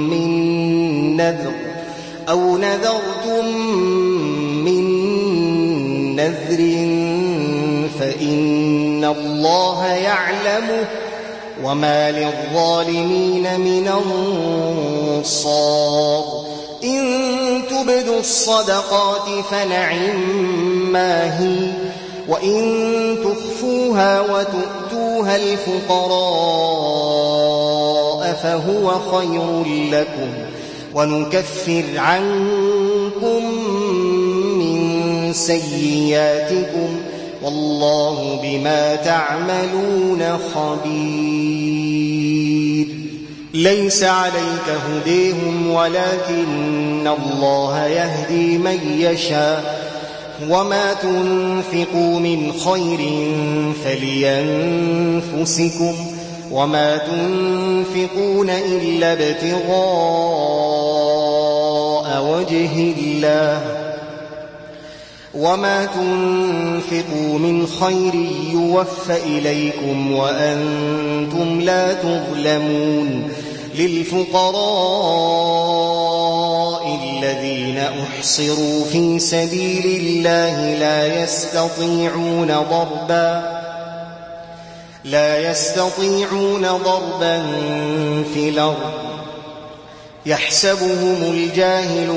من نذر فإن الله يعلمه وما للظالمين من أنصار إن تبدوا الصدقات فنعما هي وإن تخفوها وتؤتوها الفقراء فهو خير لكم ونكفر عنكم من سيئاتكم والله بما تعملون خبير ليس عليك هديهم ولكن الله يهدي من يشاء وما تنفقوا من خير فلينفسكم وما تنفقون إلا ابتغاء وجه الله وما تنفقوا من خير يوفى إليكم وأنتم لا تظلمون للفقراء الذين أحصروا في سبيل الله لا يستطيعون ضربا في الأرض يحسبهم الجاهل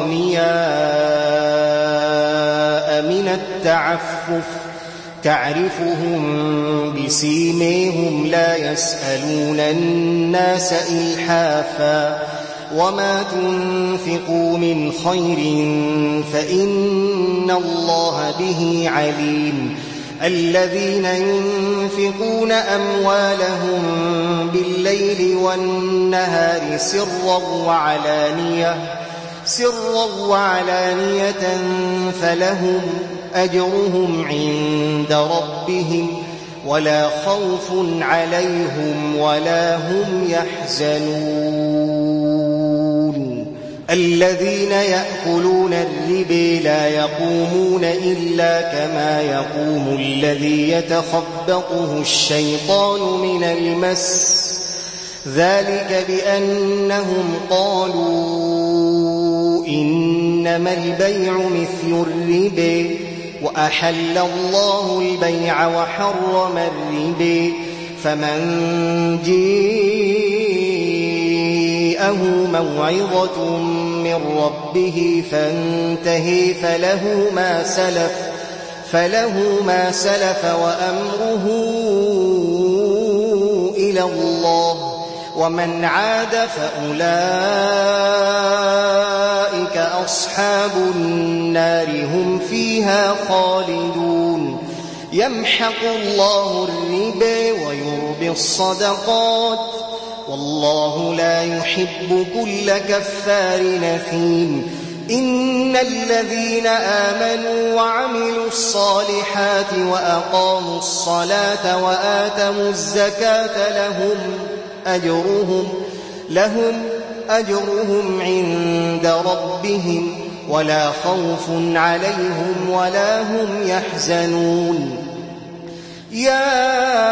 أغنياء من التعفف تعرفهم بسيميهم لا يسألون الناس إلحافا وما تنفقوا من خير فإن الله به عليم الذين ينفقون أموالهم بالليل والنهار سرا وعلانية فلهم أجرهم عند ربهم ولا خوف عليهم ولا هم يحزنون الذين يأكلون الربا لا يقومون إلا كما يقوم الذي يتخبطه الشيطان من المس ذلك بأنهم قالوا إنما البيع مثل الربا وأحل الله البيع وحرم الربا فمن جاءه موعظة من ربه فانتهي فله ما سلف وأمره إلى الله ومن عاد فأولئك أصحاب النار هم فيها خالدون يمحق الله الربا ويربي الصدقات والله لا يحب كل كفار نثيم إن الذين آمنوا وعملوا الصالحات وأقاموا الصلاة وآتوا الزكاة لهم أجرهم عند ربهم ولا خوف عليهم ولا هم يحزنون يا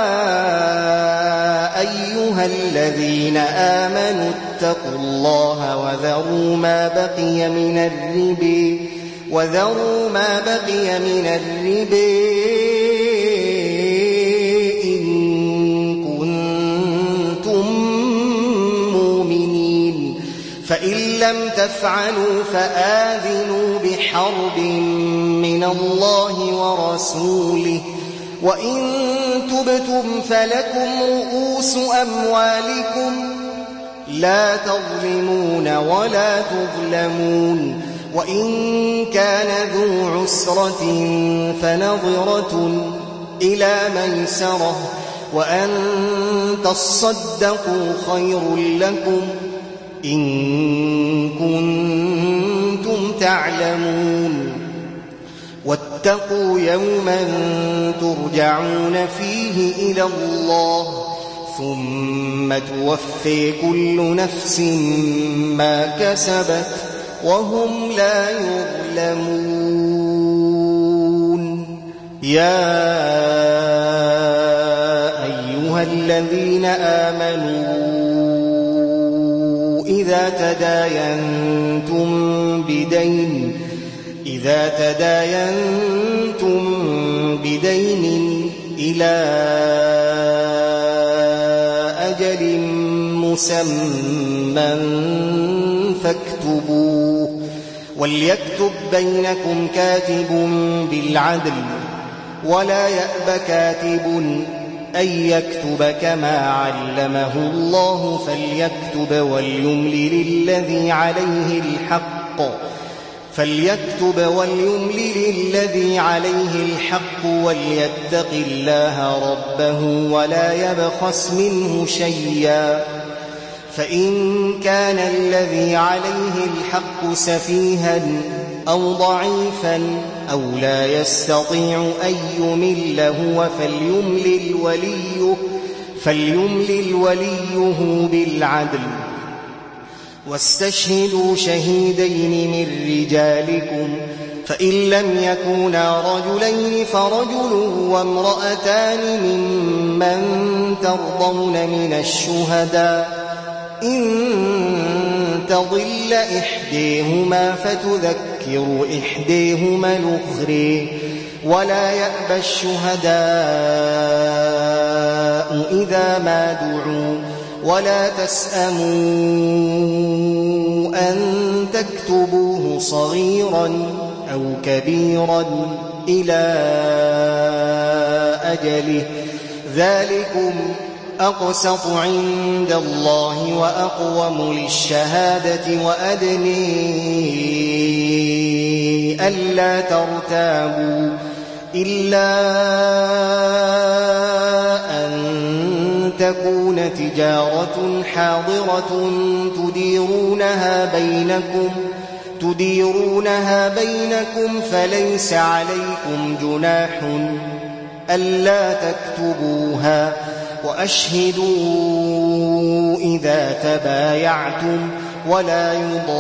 أيها الذين آمنوا اتقوا الله وذروا ما بقي من الربا إن كنتم مؤمنين فإن لم تفعلوا فآذنوا بحرب من الله ورسوله وإن تبتم فلكم رؤوس أموالكم لا تظلمون ولا تظلمون وإن كان ذو عسرة فنظرة إلى ميسرة وأن تصدقوا خير لكم إن كنتم تعلمون واتقوا يوما ترجعون فيه إلى الله ثم توفي كل نفس ما كسبت وهم لا يظلمون يا أيها الذين آمنوا إذا تداينتم بدين إلى أجل مسمى فاكتبوه وليكتب بينكم كاتب بالعدل ولا يأب كاتب أن يكتب كما علمه الله فليكتب وليملل الذي عليه الحق وليتق الله ربه ولا يبخس منه شيئا فإن كان الذي عليه الحق سفيها أو ضعيفا أو لا يستطيع أن يمل هو فليملل وليه بالعدل واستشهدوا شهيدين من رجالكم فإن لم يكونا رجلين فرجل وامرأتان ممن ترضون من الشهداء إن تضل إحديهما فتذكر إحديهما الأخرى ولا يأبى الشهداء إذا ما دعوا ولا تسأموا أن تكتبوه صغيرا أو كبيرا إلى أجله ذلكم أقسط عند الله وأقوم للشهادة وأدني ألا ترتابوا إلا أن تكون تجارة حاضرة تديرونها بينكم فليس عليكم جناح ألا تكتبوها وأشهدوا إذا تبايعتم ولا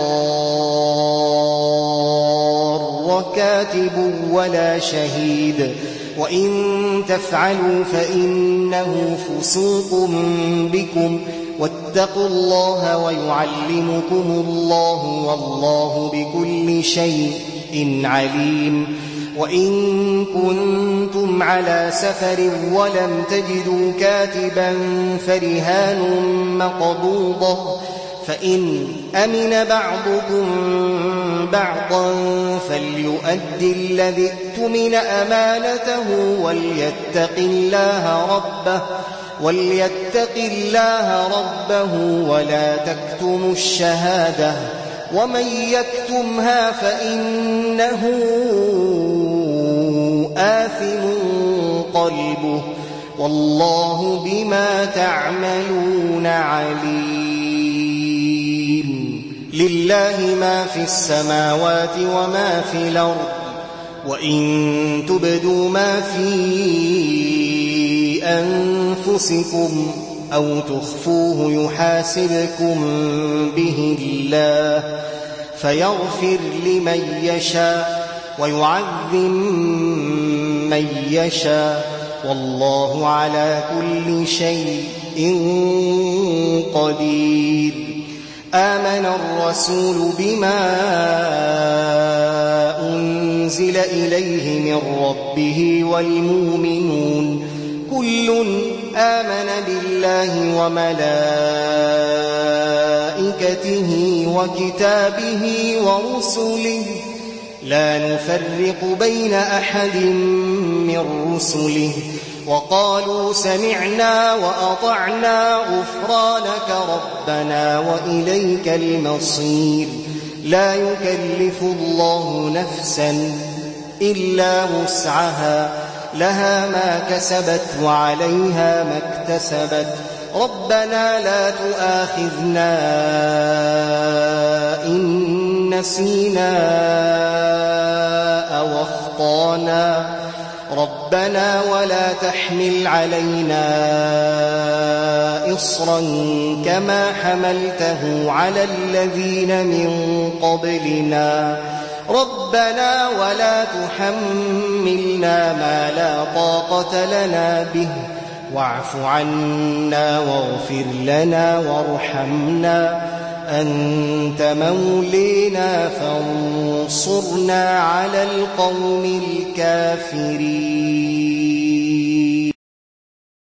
يضار كاتب ولا شهيد وإن تفعلوا فإنه فسوق بكم واتقوا الله ويعلمكم الله والله بكل شيء عليم وإن كنتم على سفر ولم تجدوا كاتبا فرهان مقبوضة فإن أمن بعضكم بعضا فليؤد الذي اؤتمن أمانته وليتق الله ربه ولا تكتموا الشهادة ومن يكتمها فإنه آثم قلبه والله بما تعملون عليم لله ما في السماوات وما في الأرض وإن تبدوا ما في أنفسكم أو تخفوه يحاسبكم به الله فيغفر لمن يشاء ويعذب من يشاء والله على كل شيء قدير آمن الرسول بما أنزل إليه من ربه والمؤمنون كل آمن بالله وملائكته وكتابه ورسله لا نفرق بين أحد من رسله وقالوا سمعنا وأطعنا غفرانك ربنا وإليك المصير لا يكلف الله نفسا إلا وسعها لها ما كسبت وعليها ما اكتسبت ربنا لا تؤاخذنا إن نسينا أو أخطأنا ربنا ولا تحمل علينا إصرا كما حملته على الذين من قبلنا ربنا ولا تحملنا ما لا طاقة لنا به واعف عنا واغفر لنا وارحمنا أنت مولينا فانصرنا على القوم الكافرين